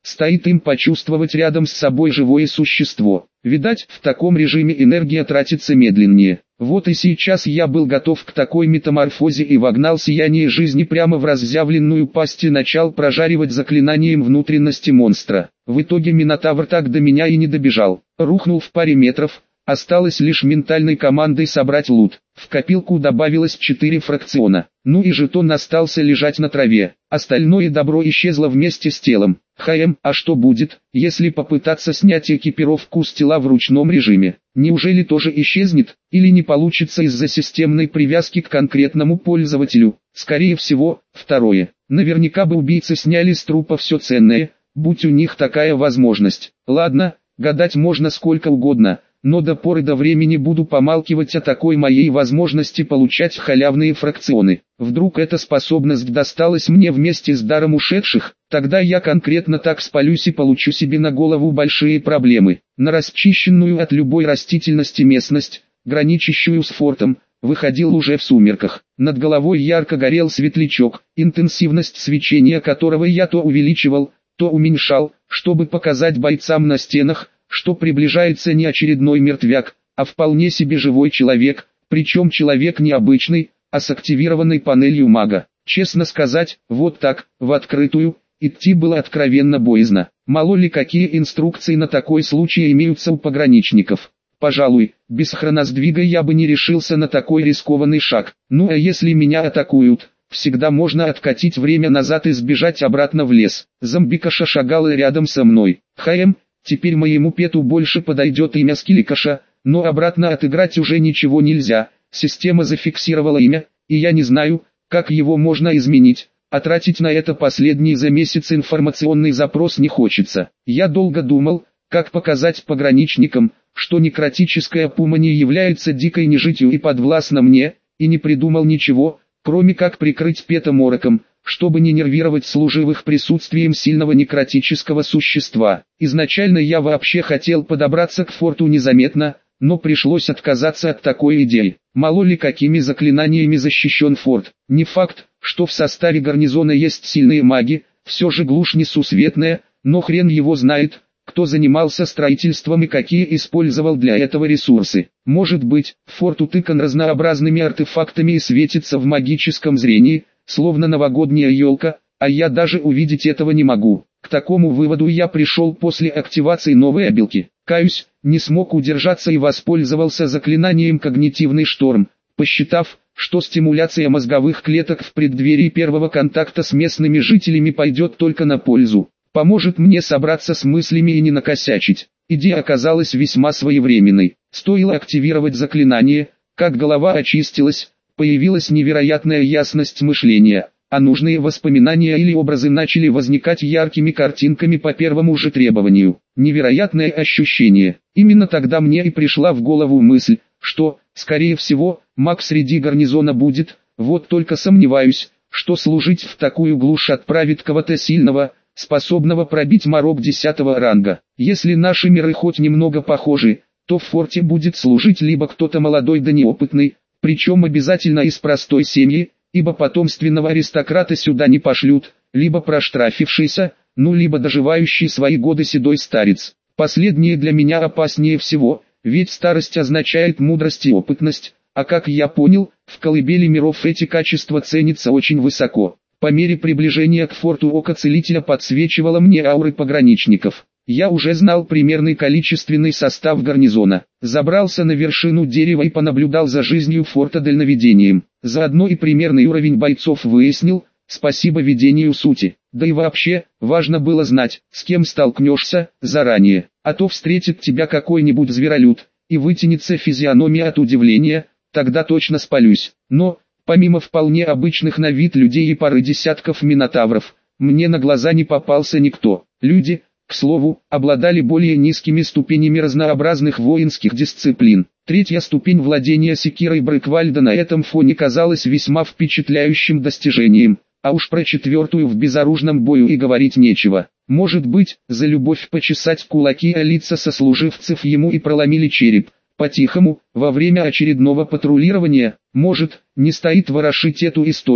стоит им почувствовать рядом с собой живое существо. Видать, в таком режиме энергия тратится медленнее. Вот и сейчас я был готов к такой метаморфозе и вогнал сияние жизни прямо в разъявленную пасть и начал прожаривать заклинанием внутренности монстра. В итоге Минотавр так до меня и не добежал. Рухнул в паре метров. Осталось лишь ментальной командой собрать лут. В копилку добавилось 4 фракциона. Ну и жетон остался лежать на траве. Остальное добро исчезло вместе с телом. А что будет, если попытаться снять экипировку с тела в ручном режиме? Неужели тоже исчезнет, или не получится из-за системной привязки к конкретному пользователю? Скорее всего, второе. Наверняка бы убийцы сняли с трупа все ценное, будь у них такая возможность. Ладно, гадать можно сколько угодно. Но до поры до времени буду помалкивать о такой моей возможности получать халявные фракционы. Вдруг эта способность досталась мне вместе с даром ушедших, тогда я конкретно так спалюсь и получу себе на голову большие проблемы. На расчищенную от любой растительности местность, граничащую с фортом, выходил уже в сумерках. Над головой ярко горел светлячок, интенсивность свечения которого я то увеличивал, то уменьшал, чтобы показать бойцам на стенах, что приближается не очередной мертвяк, а вполне себе живой человек, причем человек не обычный, а с активированной панелью мага. Честно сказать, вот так, в открытую, идти было откровенно боязно. Мало ли какие инструкции на такой случай имеются у пограничников. Пожалуй, без хроносдвига я бы не решился на такой рискованный шаг. Ну а если меня атакуют, всегда можно откатить время назад и сбежать обратно в лес. Зомбикаша шагала рядом со мной. Теперь моему пету больше подойдет имя Скилликаша, но обратно отыграть уже ничего нельзя. Система зафиксировала имя, и я не знаю, как его можно изменить, а тратить на это последний за месяц информационный запрос не хочется. Я долго думал, как показать пограничникам, что некротическая пума не является дикой нежитью и подвластна мне, и не придумал ничего, кроме как прикрыть пета мороком, чтобы не нервировать служивых присутствием сильного некротического существа. Изначально я вообще хотел подобраться к форту незаметно, но пришлось отказаться от такой идеи. Мало ли какими заклинаниями защищен форт. Не факт, что в составе гарнизона есть сильные маги, все же глушь несусветная, но хрен его знает, кто занимался строительством и какие использовал для этого ресурсы. Может быть, форт утыкан разнообразными артефактами и светится в магическом зрении, словно новогодняя елка, а я даже увидеть этого не могу. К такому выводу я пришел после активации новой обилки. Каюсь, не смог удержаться и воспользовался заклинанием «Когнитивный шторм», посчитав, что стимуляция мозговых клеток в преддверии первого контакта с местными жителями пойдет только на пользу. Поможет мне собраться с мыслями и не накосячить. Идея оказалась весьма своевременной. Стоило активировать заклинание, как голова очистилась, появилась невероятная ясность мышления, а нужные воспоминания или образы начали возникать яркими картинками по первому же требованию. Невероятное ощущение. Именно тогда мне и пришла в голову мысль, что, скорее всего, маг среди гарнизона будет, вот только сомневаюсь, что служить в такую глушь отправит кого-то сильного, способного пробить морок 10-го ранга. Если наши миры хоть немного похожи, то в форте будет служить либо кто-то молодой да неопытный, причем обязательно из простой семьи, ибо потомственного аристократа сюда не пошлют, либо проштрафившийся, ну либо доживающий свои годы седой старец. Последнее для меня опаснее всего, ведь старость означает мудрость и опытность, а как я понял, в колыбели миров эти качества ценятся очень высоко. По мере приближения к форту око целителя подсвечивало мне ауры пограничников. Я уже знал примерный количественный состав гарнизона, забрался на вершину дерева и понаблюдал за жизнью форта дальновидением. Заодно и примерный уровень бойцов выяснил, спасибо видению сути. Да и вообще, важно было знать, с кем столкнешься, заранее, а то встретит тебя какой-нибудь зверолюд, и вытянется физиономия от удивления, тогда точно спалюсь. Но, помимо вполне обычных на вид людей и пары десятков минотавров, мне на глаза не попался никто. Люди, к слову, обладали более низкими ступенями разнообразных воинских дисциплин. Третья ступень владения секирой Брыквальда на этом фоне казалась весьма впечатляющим достижением, а уж про четвертую в безоружном бою и говорить нечего. Может быть, за любовь почесать кулаки о лица сослуживцев ему и проломили череп. По-тихому, во время очередного патрулирования, может, не стоит ворошить эту историю,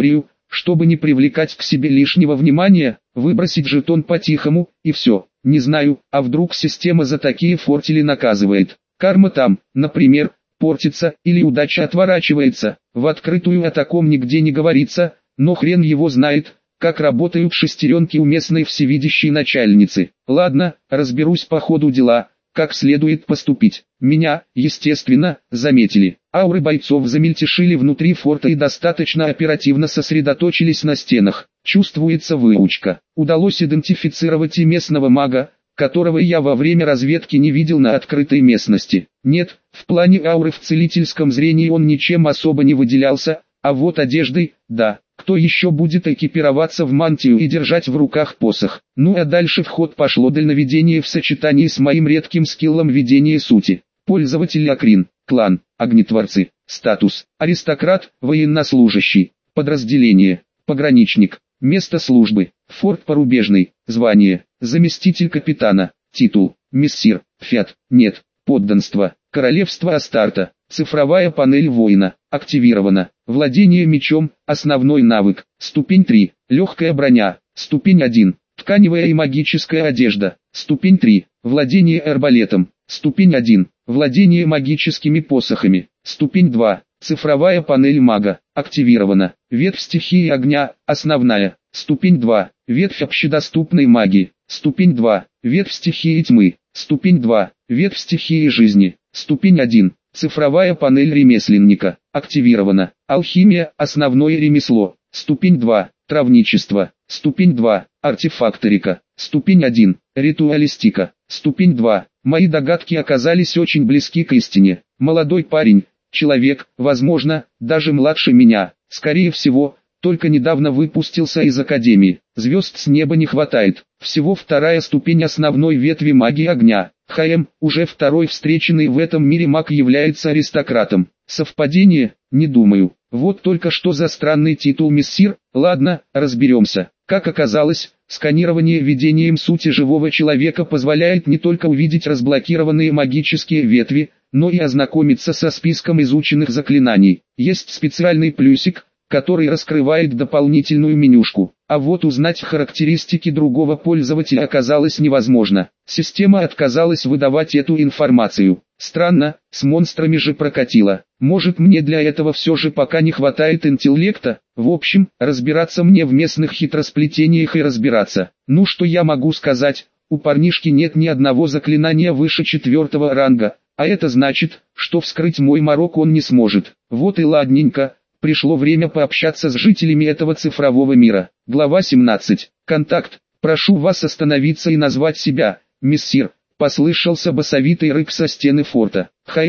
чтобы не привлекать к себе лишнего внимания, выбросить жетон по-тихому, и все. Не знаю, а вдруг система за такие фортели наказывает. Карма там, например, портится, или удача отворачивается. В открытую о таком нигде не говорится, но хрен его знает, как работают шестеренки у местной всевидящей начальницы. Ладно, разберусь по ходу дела, как следует поступить. Меня, естественно, заметили. Ауры бойцов замельтешили внутри форта и достаточно оперативно сосредоточились на стенах. Чувствуется выучка. Удалось идентифицировать и местного мага, которого я во время разведки не видел на открытой местности. Нет, в плане ауры в целительском зрении он ничем особо не выделялся, а вот одеждой, да. Кто еще будет экипироваться в мантию и держать в руках посох? Ну а дальше в ход пошло дальновидение в сочетании с моим редким скиллом видения сути. Пользователь Акрин, клан, огнетворцы, статус, аристократ, военнослужащий, подразделение, пограничник, место службы, форт Порубежный, звание, заместитель капитана, титул, мессир, фиат, нет, подданство, королевство Астарта, цифровая панель воина, активирована, владение мечом, основной навык, ступень 3, легкая броня, ступень 1, тканевая и магическая одежда, ступень 3, владение арбалетом, ступень 1, владение магическими посохами, ступень 2, цифровая панель мага, активирована, ветвь стихии огня, основная, ступень 2, ветвь общедоступной магии, ступень 2, ветвь стихии тьмы, ступень 2, ветвь стихии жизни, ступень 1, цифровая панель ремесленника, активирована, алхимия, основное ремесло, ступень 2, травничество, ступень 2, артефакторика, ступень 1, ритуалистика, ступень 2. Мои догадки оказались очень близки к истине. Молодой парень, человек, возможно, даже младше меня, скорее всего, только недавно выпустился из академии. Звезд с неба не хватает. Всего вторая ступень основной ветви магии огня. Уже второй встреченный в этом мире маг является аристократом. Совпадение? Не думаю. Вот только что за странный титул мессир. Ладно, разберемся. Как оказалось, сканирование видением сути живого человека позволяет не только увидеть разблокированные магические ветви, но и ознакомиться со списком изученных заклинаний. Есть специальный плюсик, который раскрывает дополнительную менюшку. А вот узнать характеристики другого пользователя оказалось невозможно. Система отказалась выдавать эту информацию. Странно, с монстрами же прокатило. Может, мне для этого все же пока не хватает интеллекта? В общем, разбираться мне в местных хитросплетениях и разбираться. Ну что я могу сказать, у парнишки нет ни одного заклинания выше 4-го ранга, а это значит, что вскрыть мой морок он не сможет. Вот и ладненько. Пришло время пообщаться с жителями этого цифрового мира. Глава 17. Контакт. Прошу вас остановиться и назвать себя, мессир. Послышался басовитый рык со стены форта.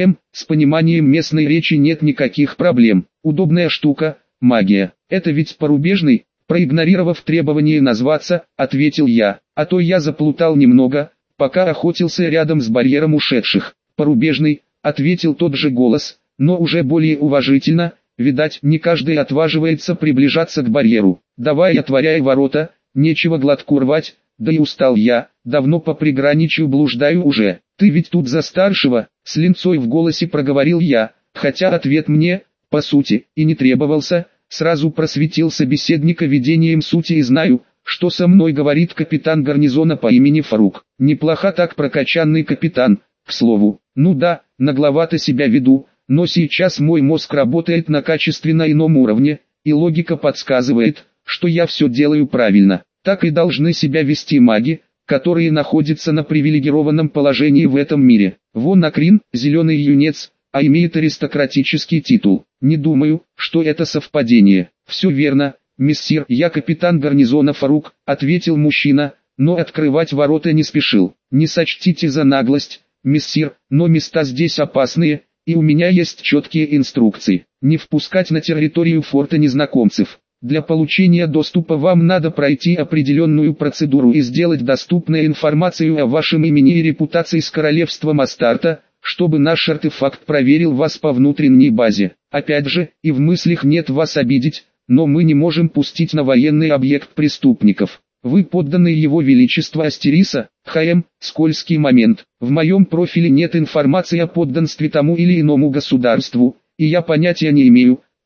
С пониманием местной речи нет никаких проблем. Удобная штука, магия. Это ведь Порубежный? Проигнорировав требование назваться, ответил я. А то я заплутал немного, пока охотился рядом с барьером ушедших. Порубежный, ответил тот же голос, но уже более уважительно. Видать, не каждый отваживается приближаться к барьеру. Давай отворяй ворота, нечего глотку рвать, да и устал я, давно по приграничью блуждаю уже. Ты ведь тут за старшего, с линцой в голосе проговорил я, хотя ответ мне, по сути, и не требовался. Сразу просветил собеседника видением сути и знаю, что со мной говорит капитан гарнизона по имени Фарук. Неплохо так прокачанный капитан, к слову. Ну да, нагловато себя веду. Но сейчас мой мозг работает на качественно ином уровне, и логика подсказывает, что я все делаю правильно. Так и должны себя вести маги, которые находятся на привилегированном положении в этом мире. Вон Акрин, зеленый юнец, а имеет аристократический титул. Не думаю, что это совпадение. Все верно, мессир, я капитан гарнизона Фарук, ответил мужчина, но открывать ворота не спешил. Не сочтите за наглость, мессир, но места здесь опасные. И у меня есть четкие инструкции, не впускать на территорию форта незнакомцев. Для получения доступа вам надо пройти определенную процедуру и сделать доступной информацию о вашем имени и репутации с королевством Астарта, чтобы наш артефакт проверил вас по внутренней базе. Опять же, и в мыслях нет вас обидеть, но мы не можем пустить на военный объект преступников. Вы подданный его величества Астериса, скользкий момент. В моем профиле нет информации о подданстве тому или иному государству, и я понятия не имею,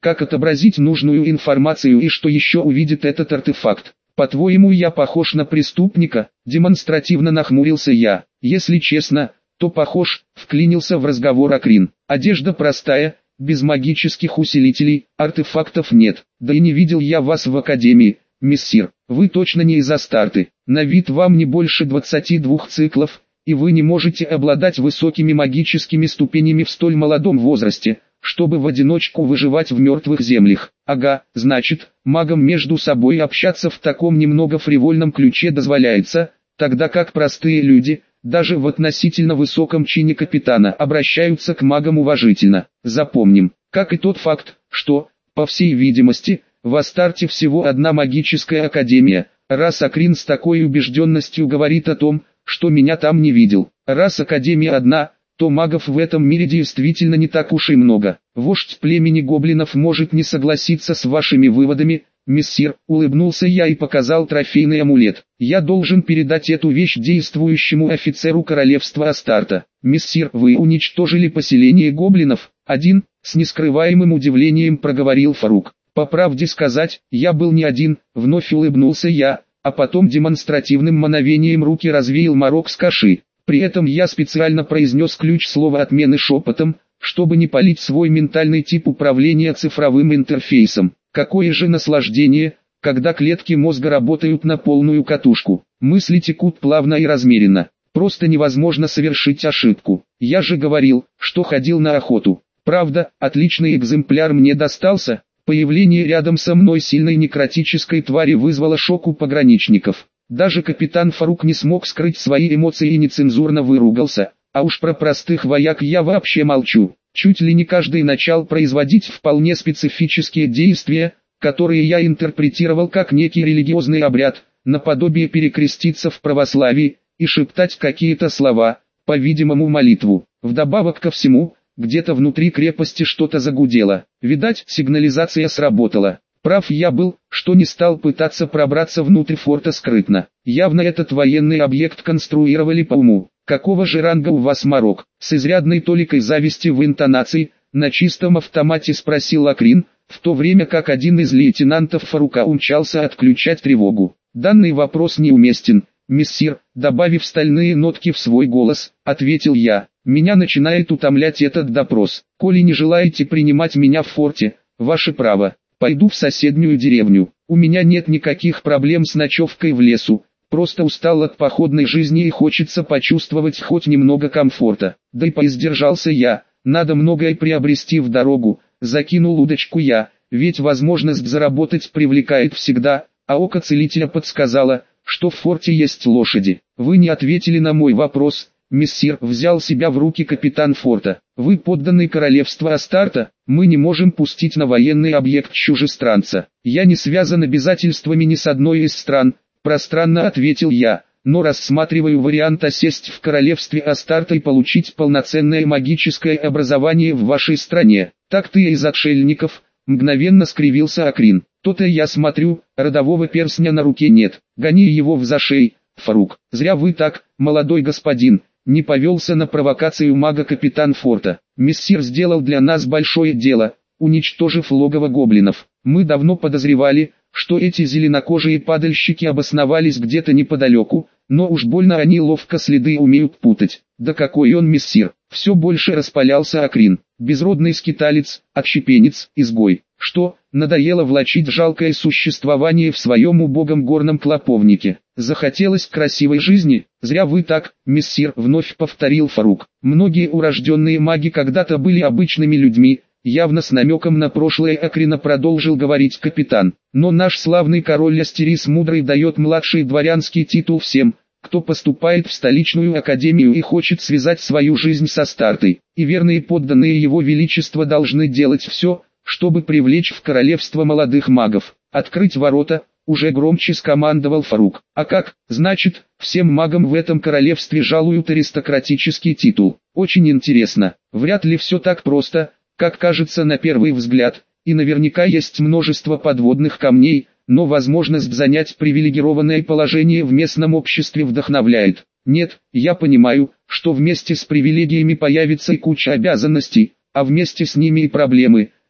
как отобразить нужную информацию и что еще увидит этот артефакт. По-твоему, я похож на преступника? Демонстративно нахмурился я. Если честно, то похож, вклинился в разговор Акрин. Одежда простая, без магических усилителей, артефактов нет. Да и не видел я вас в академии, мессир. Вы точно не из Астарты. На вид вам не больше 22 циклов, и вы не можете обладать высокими магическими ступенями в столь молодом возрасте, чтобы в одиночку выживать в мертвых землях. Ага, значит, магам между собой общаться в таком немного фривольном ключе дозволяется, тогда как простые люди, даже в относительно высоком чине капитана, обращаются к магам уважительно. Запомним, как и тот факт, что, по всей видимости, в Астарте всего одна магическая академия, раз Акрин с такой убежденностью говорит о том, что меня там не видел. Раз академия одна, то магов в этом мире действительно не так уж и много. Вождь племени гоблинов может не согласиться с вашими выводами, мессир, улыбнулся я и показал трофейный амулет. Я должен передать эту вещь действующему офицеру королевства Астарта. Мессир, вы уничтожили поселение гоблинов? Один, с нескрываемым удивлением проговорил Фарук. По правде сказать, я был не один, вновь улыбнулся я, а потом демонстративным мановением руки развеял морок с каши. При этом я специально произнес ключ слова отмены шепотом, чтобы не палить свой ментальный тип управления цифровым интерфейсом. Какое же наслаждение, когда клетки мозга работают на полную катушку. Мысли текут плавно и размеренно. Просто невозможно совершить ошибку. Я же говорил, что ходил на охоту. Правда, отличный экземпляр мне достался. Появление рядом со мной сильной некротической твари вызвало шок у пограничников. Даже капитан Фарук не смог скрыть свои эмоции и нецензурно выругался, а уж про простых вояк я вообще молчу. Чуть ли не каждый начал производить вполне специфические действия, которые я интерпретировал как некий религиозный обряд, наподобие перекреститься в православии, и шептать какие-то слова, по-видимому молитву. Вдобавок ко всему, где-то внутри крепости что-то загудело. Видать, сигнализация сработала. Прав я был, что не стал пытаться пробраться внутрь форта скрытно. Явно этот военный объект конструировали по уму. Какого же ранга у вас морок? С изрядной толикой зависти в интонации, на чистом автомате спросил Акрин, в то время как один из лейтенантов Фарука умчался отключать тревогу. Данный вопрос неуместен, мессир, добавив стальные нотки в свой голос, ответил я. Меня начинает утомлять этот допрос. Коли не желаете принимать меня в форте, ваше право. Пойду в соседнюю деревню. У меня нет никаких проблем с ночевкой в лесу. Просто устал от походной жизни и хочется почувствовать хоть немного комфорта. Да и поиздержался я. Надо многое приобрести в дорогу. Закинул удочку я, ведь возможность заработать привлекает всегда. А око целителя подсказало, что в форте есть лошади. Вы не ответили на мой вопрос. Мессир, взял себя в руки капитан форта. Вы подданный королевства Астарта, мы не можем пустить на военный объект чужестранца. Я не связан обязательствами ни с одной из стран, пространно ответил я, но рассматриваю вариант осесть в королевстве Астарта и получить полноценное магическое образование в вашей стране. Так ты из отшельников, мгновенно скривился Акрин. То-то я смотрю, родового перстня на руке нет, гони его в зашей, Фарук. Зря вы так, молодой господин. Не повелся на провокацию мага капитан форта. Мессир сделал для нас большое дело, уничтожив логово гоблинов. Мы давно подозревали, что эти зеленокожие падальщики обосновались где-то неподалеку, но уж больно они ловко следы умеют путать. Да какой он мессир! Все больше распалялся Акрин. Безродный скиталец, отщепенец, изгой. Что, надоело влачить жалкое существование в своем убогом горном клоповнике? Захотелось красивой жизни? Зря вы так, мессир, вновь повторил Фарук. Многие урожденные маги когда-то были обычными людьми, явно с намеком на прошлое Акрина продолжил говорить капитан. Но наш славный король Астерис Мудрый дает младший дворянский титул всем, кто поступает в столичную академию и хочет связать свою жизнь со Астартой. И верные подданные его величества должны делать все, чтобы привлечь в королевство молодых магов. Открыть ворота, уже громче скомандовал Фарук. А как, значит, всем магам в этом королевстве жалуют аристократический титул. Очень интересно. Вряд ли все так просто, как кажется на первый взгляд, и наверняка есть множество подводных камней, но возможность занять привилегированное положение в местном обществе вдохновляет. Нет, я понимаю, что вместе с привилегиями появится и куча обязанностей, а вместе с ними и проблемы,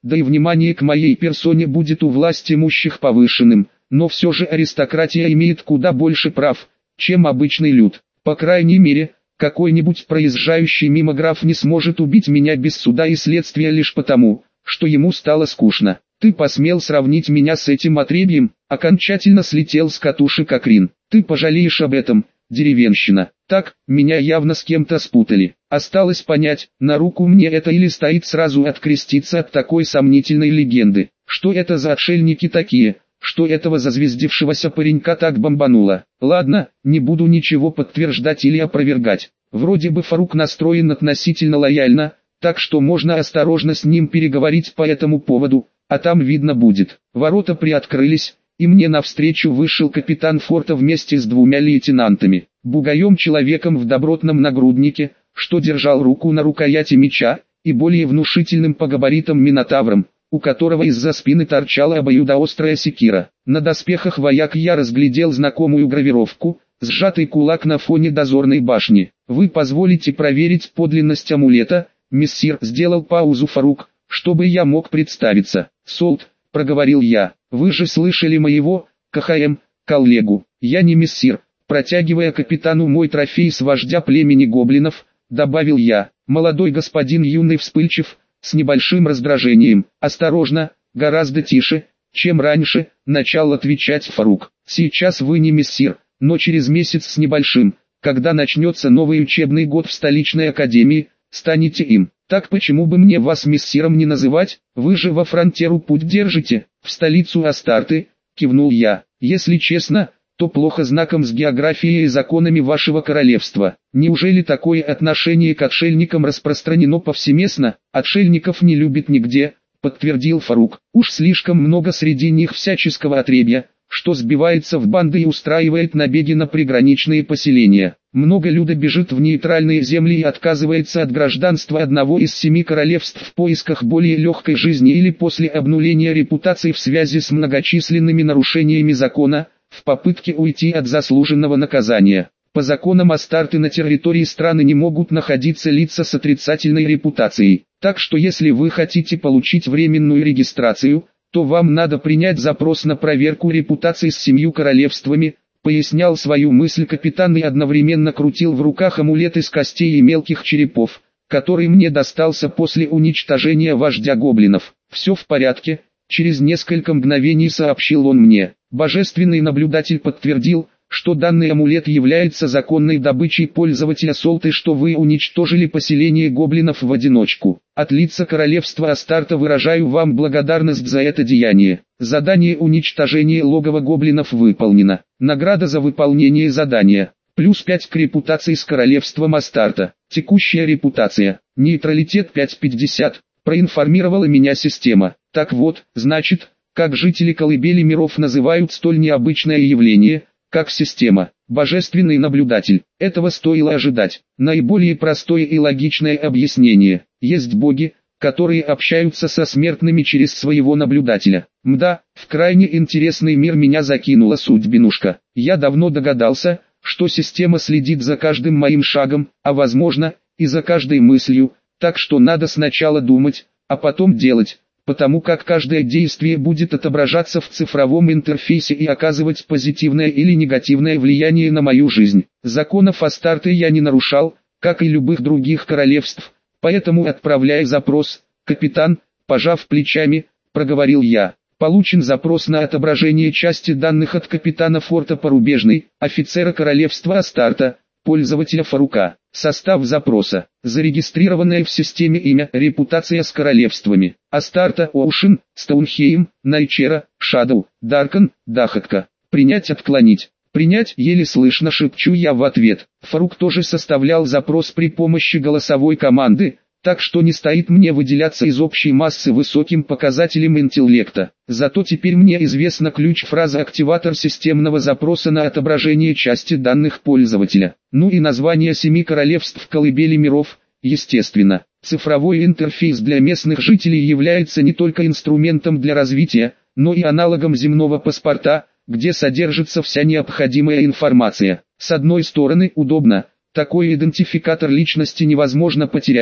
да и внимание к моей персоне будет у власть имущих повышенным, но все же аристократия имеет куда больше прав, чем обычный люд. По крайней мере, какой-нибудь проезжающий мимо граф не сможет убить меня без суда и следствия лишь потому, что ему стало скучно. Ты посмел сравнить меня с этим отребьем, окончательно слетел с катушек Акрин. Ты пожалеешь об этом, деревенщина. Так, меня явно с кем-то спутали. Осталось понять, на руку мне это или стоит сразу откреститься от такой сомнительной легенды. Что это за отшельники такие, что этого зазвездившегося паренька так бомбануло? Ладно, не буду ничего подтверждать или опровергать. Вроде бы Фарук настроен относительно лояльно, так что можно осторожно с ним переговорить по этому поводу, а там видно будет. Ворота приоткрылись, и мне навстречу вышел капитан форта вместе с двумя лейтенантами. Бугаем-человеком в добротном нагруднике, что держал руку на рукояти меча, и более внушительным по габаритам минотавром, у которого из-за спины торчала обоюдоострая секира. На доспехах вояк я разглядел знакомую гравировку, сжатый кулак на фоне дозорной башни. «Вы позволите проверить подлинность амулета?» «Мессир», — сделал паузу Фарук, чтобы я мог представиться. «Солт», — проговорил я, — «вы же слышали моего, КХМ, коллегу. Я не мессир», — протягивая капитану мой трофей с вождя племени гоблинов, добавил я. Молодой господин юный вспыльчив, с небольшим раздражением. «Осторожно, гораздо тише, чем раньше», — начал отвечать Фарук. «Сейчас вы не мессир, но через месяц с небольшим, когда начнется новый учебный год в столичной академии, станете им. Так почему бы мне вас мессиром не называть? Вы же во фронтеру путь держите, в столицу Астарты», — кивнул я. «Если честно, то плохо знаком с географией и законами вашего королевства. Неужели такое отношение к отшельникам распространено повсеместно?» «Отшельников не любят нигде», — подтвердил Фарук. «Уж слишком много среди них всяческого отребья, что сбивается в банды и устраивает набеги на приграничные поселения. Много люда бежит в нейтральные земли и отказывается от гражданства одного из 7 королевств в поисках более легкой жизни или после обнуления репутации в связи с многочисленными нарушениями закона, в попытке уйти от заслуженного наказания. По законам Астарты на территории страны не могут находиться лица с отрицательной репутацией. Так что если вы хотите получить временную регистрацию, то вам надо принять запрос на проверку репутации с 7 королевствами», — пояснял свою мысль капитан и одновременно крутил в руках амулет из костей и мелких черепов, который мне достался после уничтожения вождя гоблинов. «Все в порядке», — через несколько мгновений сообщил он мне. Божественный наблюдатель подтвердил, что данный амулет является законной добычей пользователя Солт и что вы уничтожили поселение гоблинов в одиночку. От лица королевства Астарта выражаю вам благодарность за это деяние. Задание уничтожения логова гоблинов выполнено. Награда за выполнение задания. Плюс 5 к репутации с королевством Астарта. Текущая репутация. Нейтралитет 5,50. Проинформировала меня система. Так вот, значит, как жители колыбели миров называют столь необычное явление, как система. Божественный наблюдатель. Этого стоило ожидать. Наиболее простое и логичное объяснение. Есть боги, которые общаются со смертными через своего наблюдателя. Мда, в крайне интересный мир меня закинула судьбинушка. Я давно догадался, что система следит за каждым моим шагом, а возможно, и за каждой мыслью, так что надо сначала думать, а потом делать, потому как каждое действие будет отображаться в цифровом интерфейсе и оказывать позитивное или негативное влияние на мою жизнь. Законов Астарты я не нарушал, как и любых других королевств, поэтому отправляя запрос, капитан, пожав плечами, проговорил я. Получен запрос на отображение части данных от капитана форта Порубежный, офицера королевства Астарта, пользователя Фарука. Состав запроса. Зарегистрированное в системе имя, репутация с королевствами. Астарта, Оушен, Стоунхейм, Найчера, Шадоу, Даркан, Дахатка. Принять, отклонить. Принять, еле слышно шепчу я в ответ. Фарук тоже составлял запрос при помощи голосовой команды, так что не стоит мне выделяться из общей массы высоким показателем интеллекта. Зато теперь мне известна ключ-фраза активатор системного запроса на отображение части данных пользователя. Ну и название 7 королевств колыбели миров, естественно. Цифровой интерфейс для местных жителей является не только инструментом для развития, но и аналогом земного паспорта, где содержится вся необходимая информация. С одной стороны, удобно, такой идентификатор личности невозможно потерять,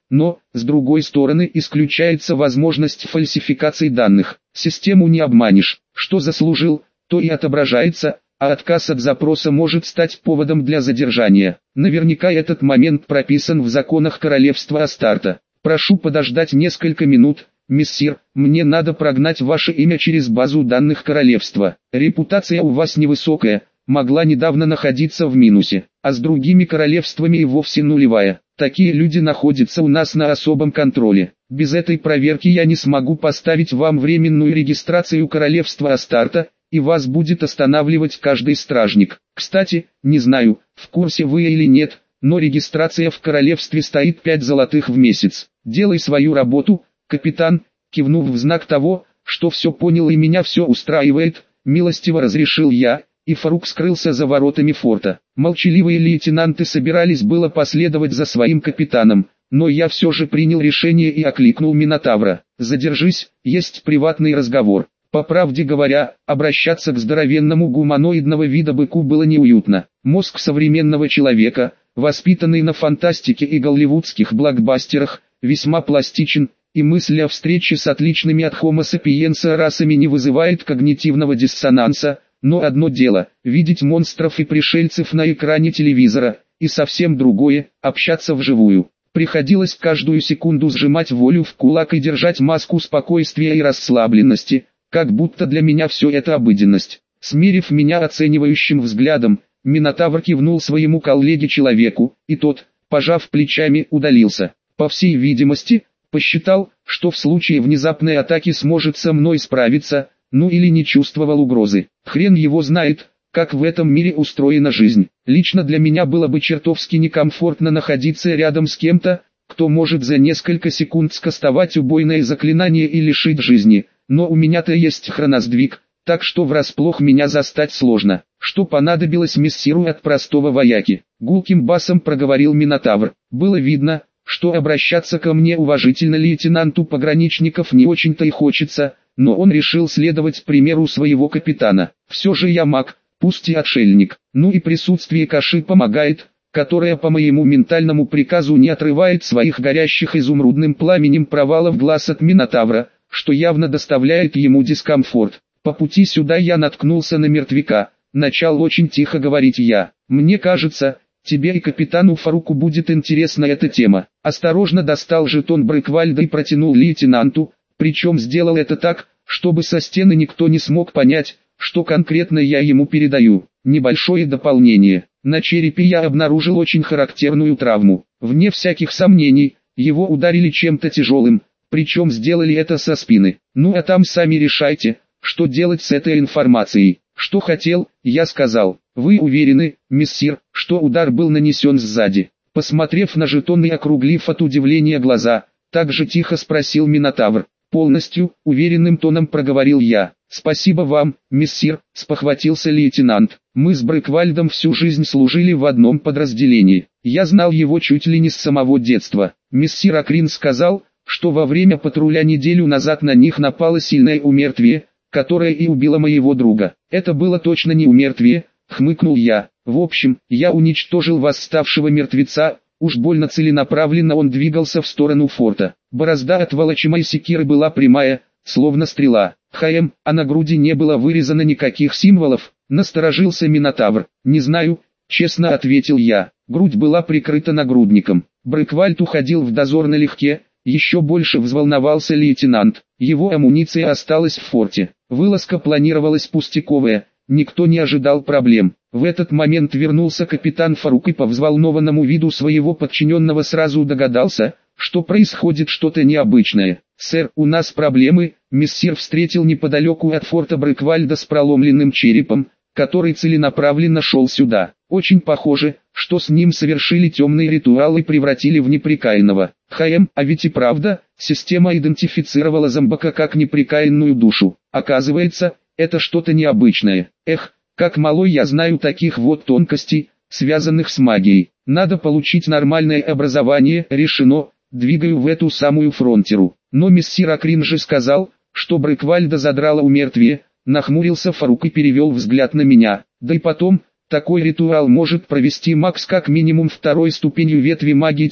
но, с другой стороны, исключается возможность фальсификации данных. Систему не обманешь, что заслужил, то и отображается, а отказ от запроса может стать поводом для задержания. Наверняка этот момент прописан в законах королевства Астарта. Прошу подождать несколько минут, мессир, мне надо прогнать ваше имя через базу данных королевства. Репутация у вас невысокая, могла недавно находиться в минусе, а с другими королевствами и вовсе нулевая. Такие люди находятся у нас на особом контроле. Без этой проверки я не смогу поставить вам временную регистрацию королевства Астарта, и вас будет останавливать каждый стражник. Кстати, не знаю, в курсе вы или нет, но регистрация в королевстве стоит 5 золотых в месяц. Делай свою работу, капитан, кивнув в знак того, что все понял и меня все устраивает, милостиво разрешил я, и Фарук скрылся за воротами форта. Молчаливые лейтенанты собирались было последовать за своим капитаном, но я все же принял решение и окликнул Минотавра. «Задержись, есть приватный разговор». По правде говоря, обращаться к здоровенному гуманоидного вида быку было неуютно. Мозг современного человека, воспитанный на фантастике и голливудских блокбастерах, весьма пластичен, и мысль о встрече с отличными от Homo sapiens расами не вызывает когнитивного диссонанса, но одно дело – видеть монстров и пришельцев на экране телевизора, и совсем другое – общаться вживую. Приходилось каждую секунду сжимать волю в кулак и держать маску спокойствия и расслабленности, как будто для меня все это обыденность. Смирив меня оценивающим взглядом, Минотавр кивнул своему коллеге-человеку, и тот, пожав плечами, удалился. По всей видимости, посчитал, что в случае внезапной атаки сможет со мной справиться, ну или не чувствовал угрозы. Хрен его знает, как в этом мире устроена жизнь. Лично для меня было бы чертовски некомфортно находиться рядом с кем-то, кто может за несколько секунд скастовать убойное заклинание и лишить жизни. Но у меня-то есть хроносдвиг, так что врасплох меня застать сложно. Что понадобилось мессиру от простого вояки? Гулким басом проговорил Минотавр. Было видно, что обращаться ко мне уважительно лейтенанту пограничников не очень-то и хочется, но он решил следовать примеру своего капитана. Все же я маг, пусть и отшельник. Ну и присутствие Каши помогает, которая по моему ментальному приказу не отрывает своих горящих изумрудным пламенем провалов глаз от Минотавра, что явно доставляет ему дискомфорт. По пути сюда я наткнулся на мертвяка. Начал очень тихо говорить я. Мне кажется, тебе и капитану Фаруку будет интересна эта тема. Осторожно достал жетон Брыквальда и протянул лейтенанту, причем сделал это так, чтобы со стены никто не смог понять, что конкретно я ему передаю. Небольшое дополнение. На черепе я обнаружил очень характерную травму. Вне всяких сомнений, его ударили чем-то тяжелым, причем сделали это со спины. Ну а там сами решайте, что делать с этой информацией. Что хотел, я сказал. Вы уверены, мессир, что удар был нанесен сзади? Посмотрев на жетон и округлив от удивления глаза, так же тихо спросил Минотавр. Полностью, уверенным тоном проговорил я. «Спасибо вам, мессир», — спохватился лейтенант. «Мы с Брыквальдом всю жизнь служили в одном подразделении. Я знал его чуть ли не с самого детства. Мессир Акрин сказал, что во время патруля неделю назад на них напало сильное умертвие, которое и убило моего друга. Это было точно не умертвие», — хмыкнул я. «В общем, я уничтожил восставшего мертвеца». Уж больно целенаправленно он двигался в сторону форта. Борозда от волочимой секиры была прямая, словно стрела. А на груди не было вырезано никаких символов. Насторожился Минотавр. «Не знаю», — честно ответил я. Грудь была прикрыта нагрудником. Брыквальд уходил в дозор налегке. Еще больше взволновался лейтенант. Его амуниция осталась в форте. Вылазка планировалась пустяковая. Никто не ожидал проблем. В этот момент вернулся капитан Фарук и по взволнованному виду своего подчиненного сразу догадался, что происходит что-то необычное. «Сэр, у нас проблемы», — мессир встретил неподалеку от форта Брыквальда с проломленным черепом, который целенаправленно шел сюда. Очень похоже, что с ним совершили темный ритуал и превратили в неприкаянного. А ведь и правда, система идентифицировала зомбака как неприкаянную душу. Оказывается, это что-то необычное. Как мало я знаю таких вот тонкостей, связанных с магией. Надо получить нормальное образование, решено, двигаю в эту самую фронтиру. Но мессир Акрин же сказал, что Брыквальда задрала умертвие, нахмурился Фарук и перевел взгляд на меня. Да и потом, такой ритуал может провести маг с как минимум второй ступенью ветви магии тьмы,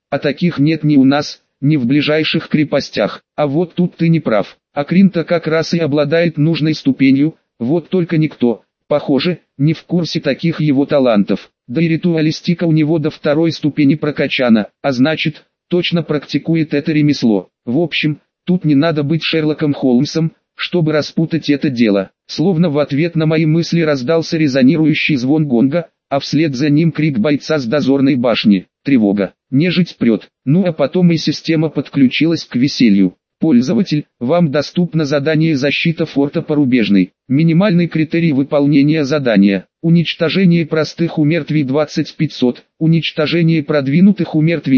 а таких нет ни у нас, ни в ближайших крепостях. А вот тут ты не прав. Акрин-то как раз и обладает нужной ступенью, вот только никто, похоже, не в курсе таких его талантов. Да и ритуалистика у него до 2-й ступени прокачана, а значит, точно практикует это ремесло. В общем, тут не надо быть Шерлоком Холмсом, чтобы распутать это дело. Словно в ответ на мои мысли раздался резонирующий звон гонга, а вслед за ним крик бойца с дозорной башни. Тревога, нежить прет. Ну а потом и система подключилась к веселью. Пользователь, вам доступно задание «Защита форта Порубежный». Минимальный критерий выполнения задания: уничтожение простых умертвий 20500, уничтожение продвинутых умертвий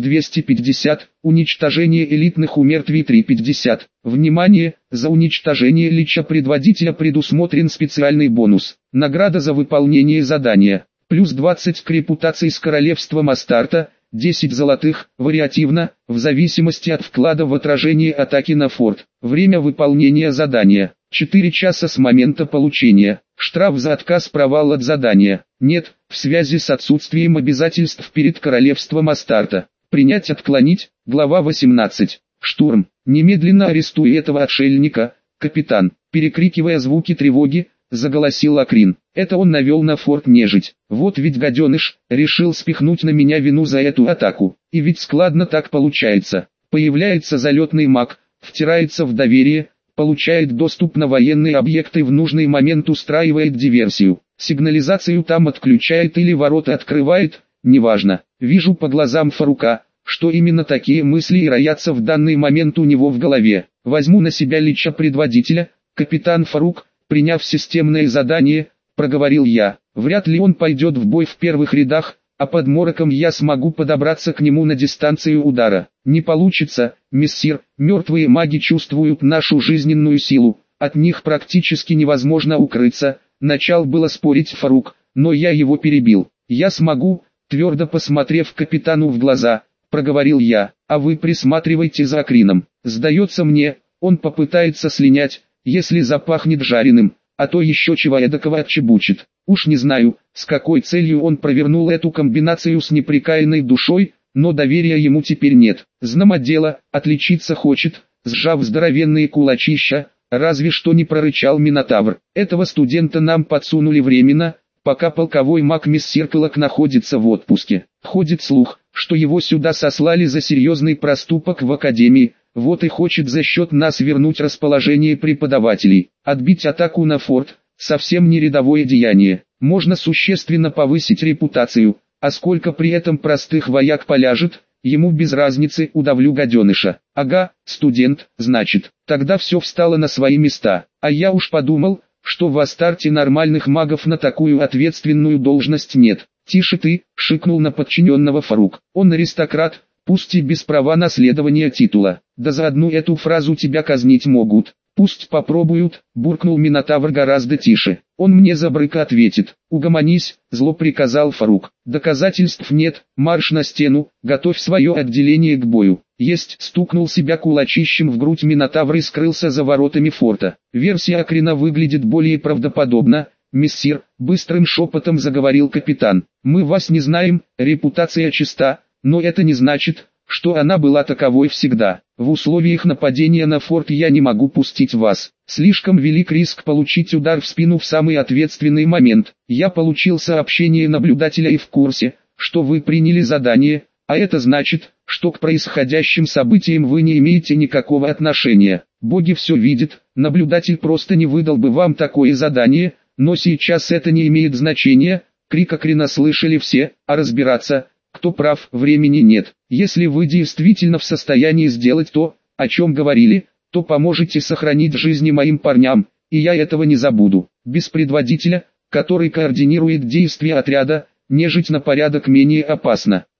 10250, уничтожение элитных умертвий 350. Внимание! За уничтожение лича предводителя предусмотрен специальный бонус. Награда за выполнение задания: плюс 20 к репутации с королевством Астарта, 10 золотых, вариативно, в зависимости от вклада в отражение атаки на форт. Время выполнения задания: 4 часа с момента получения. Штраф за отказ, провал от задания: нет, в связи с отсутствием обязательств перед королевством Астарта. Принять, отклонить. Глава 18. Штурм. Немедленно арестуй этого отшельника, капитан. Перекрикивая звуки тревоги, заголосил Акрин. Это он навел на форт нежить. Вот ведь гаденыш, решил спихнуть на меня вину за эту атаку. И ведь складно так получается. Появляется залетный маг, втирается в доверие, получает доступ на военные объекты, в нужный момент устраивает диверсию. Сигнализацию там отключает или ворота открывает, неважно. Вижу по глазам Фарука, что именно такие мысли и роятся в данный момент у него в голове. Возьму на себя лича предводителя, капитан Фарук. Приняв системное задание, проговорил я. Вряд ли он пойдет в бой в первых рядах, а под мороком я смогу подобраться к нему на дистанцию удара. Не получится, мессир, мертвые маги чувствуют нашу жизненную силу, от них практически невозможно укрыться. Начал было спорить Фарук, но я его перебил. Я смогу, твердо посмотрев капитану в глаза, проговорил я, а вы присматривайте за Акрином. Сдается мне, он попытается слинять, если запахнет жареным, а то еще чего эдакого отчебучит. Уж не знаю, с какой целью он провернул эту комбинацию с непрекаянной душой, но доверия ему теперь нет. Знамо дело, отличиться хочет, сжав здоровенные кулачища, разве что не прорычал Минотавр. Этого студента нам подсунули временно, пока полковой маг мессир Клок находится в отпуске. Ходит слух, что его сюда сослали за серьезный проступок в академии. Вот и хочет за счет нас вернуть расположение преподавателей. Отбить атаку на форт – совсем не рядовое деяние. Можно существенно повысить репутацию, а сколько при этом простых вояк поляжет, ему без разницы, удавлю гаденыша. Ага, студент, значит. Тогда все встало на свои места. А я уж подумал, что в Астарте нормальных магов на такую ответственную должность нет. «Тише ты», – шикнул на подчиненного Фарук. «Он аристократ, пусть и без права наследования титула. Да за одну эту фразу тебя казнить могут». «Пусть попробуют», – буркнул Минотавр гораздо тише. «Он мне за брыка ответит». «Угомонись», – зло приказал Фарук. «Доказательств нет, марш на стену, готовь свое отделение к бою». «Есть», – стукнул себя кулачищем в грудь Минотавр и скрылся за воротами форта. «Версия Акрина выглядит более правдоподобно, мессир», – быстрым шепотом заговорил капитан. «Мы вас не знаем, репутация чиста, но это не значит, что она была таковой всегда. В условиях нападения на форт я не могу пустить вас. Слишком велик риск получить удар в спину в самый ответственный момент. Я получил сообщение наблюдателя и в курсе, что вы приняли задание, а это значит, что к происходящим событиям вы не имеете никакого отношения. Боги все видят, наблюдатель просто не выдал бы вам такое задание, но сейчас это не имеет значения». Крик Акрина слышали все, а разбираться, кто прав, времени нет. Если вы действительно в состоянии сделать то, о чем говорили, то поможете сохранить жизни моим парням, и я этого не забуду. Без предводителя, который координирует действия отряда, нежить на порядок менее опасна.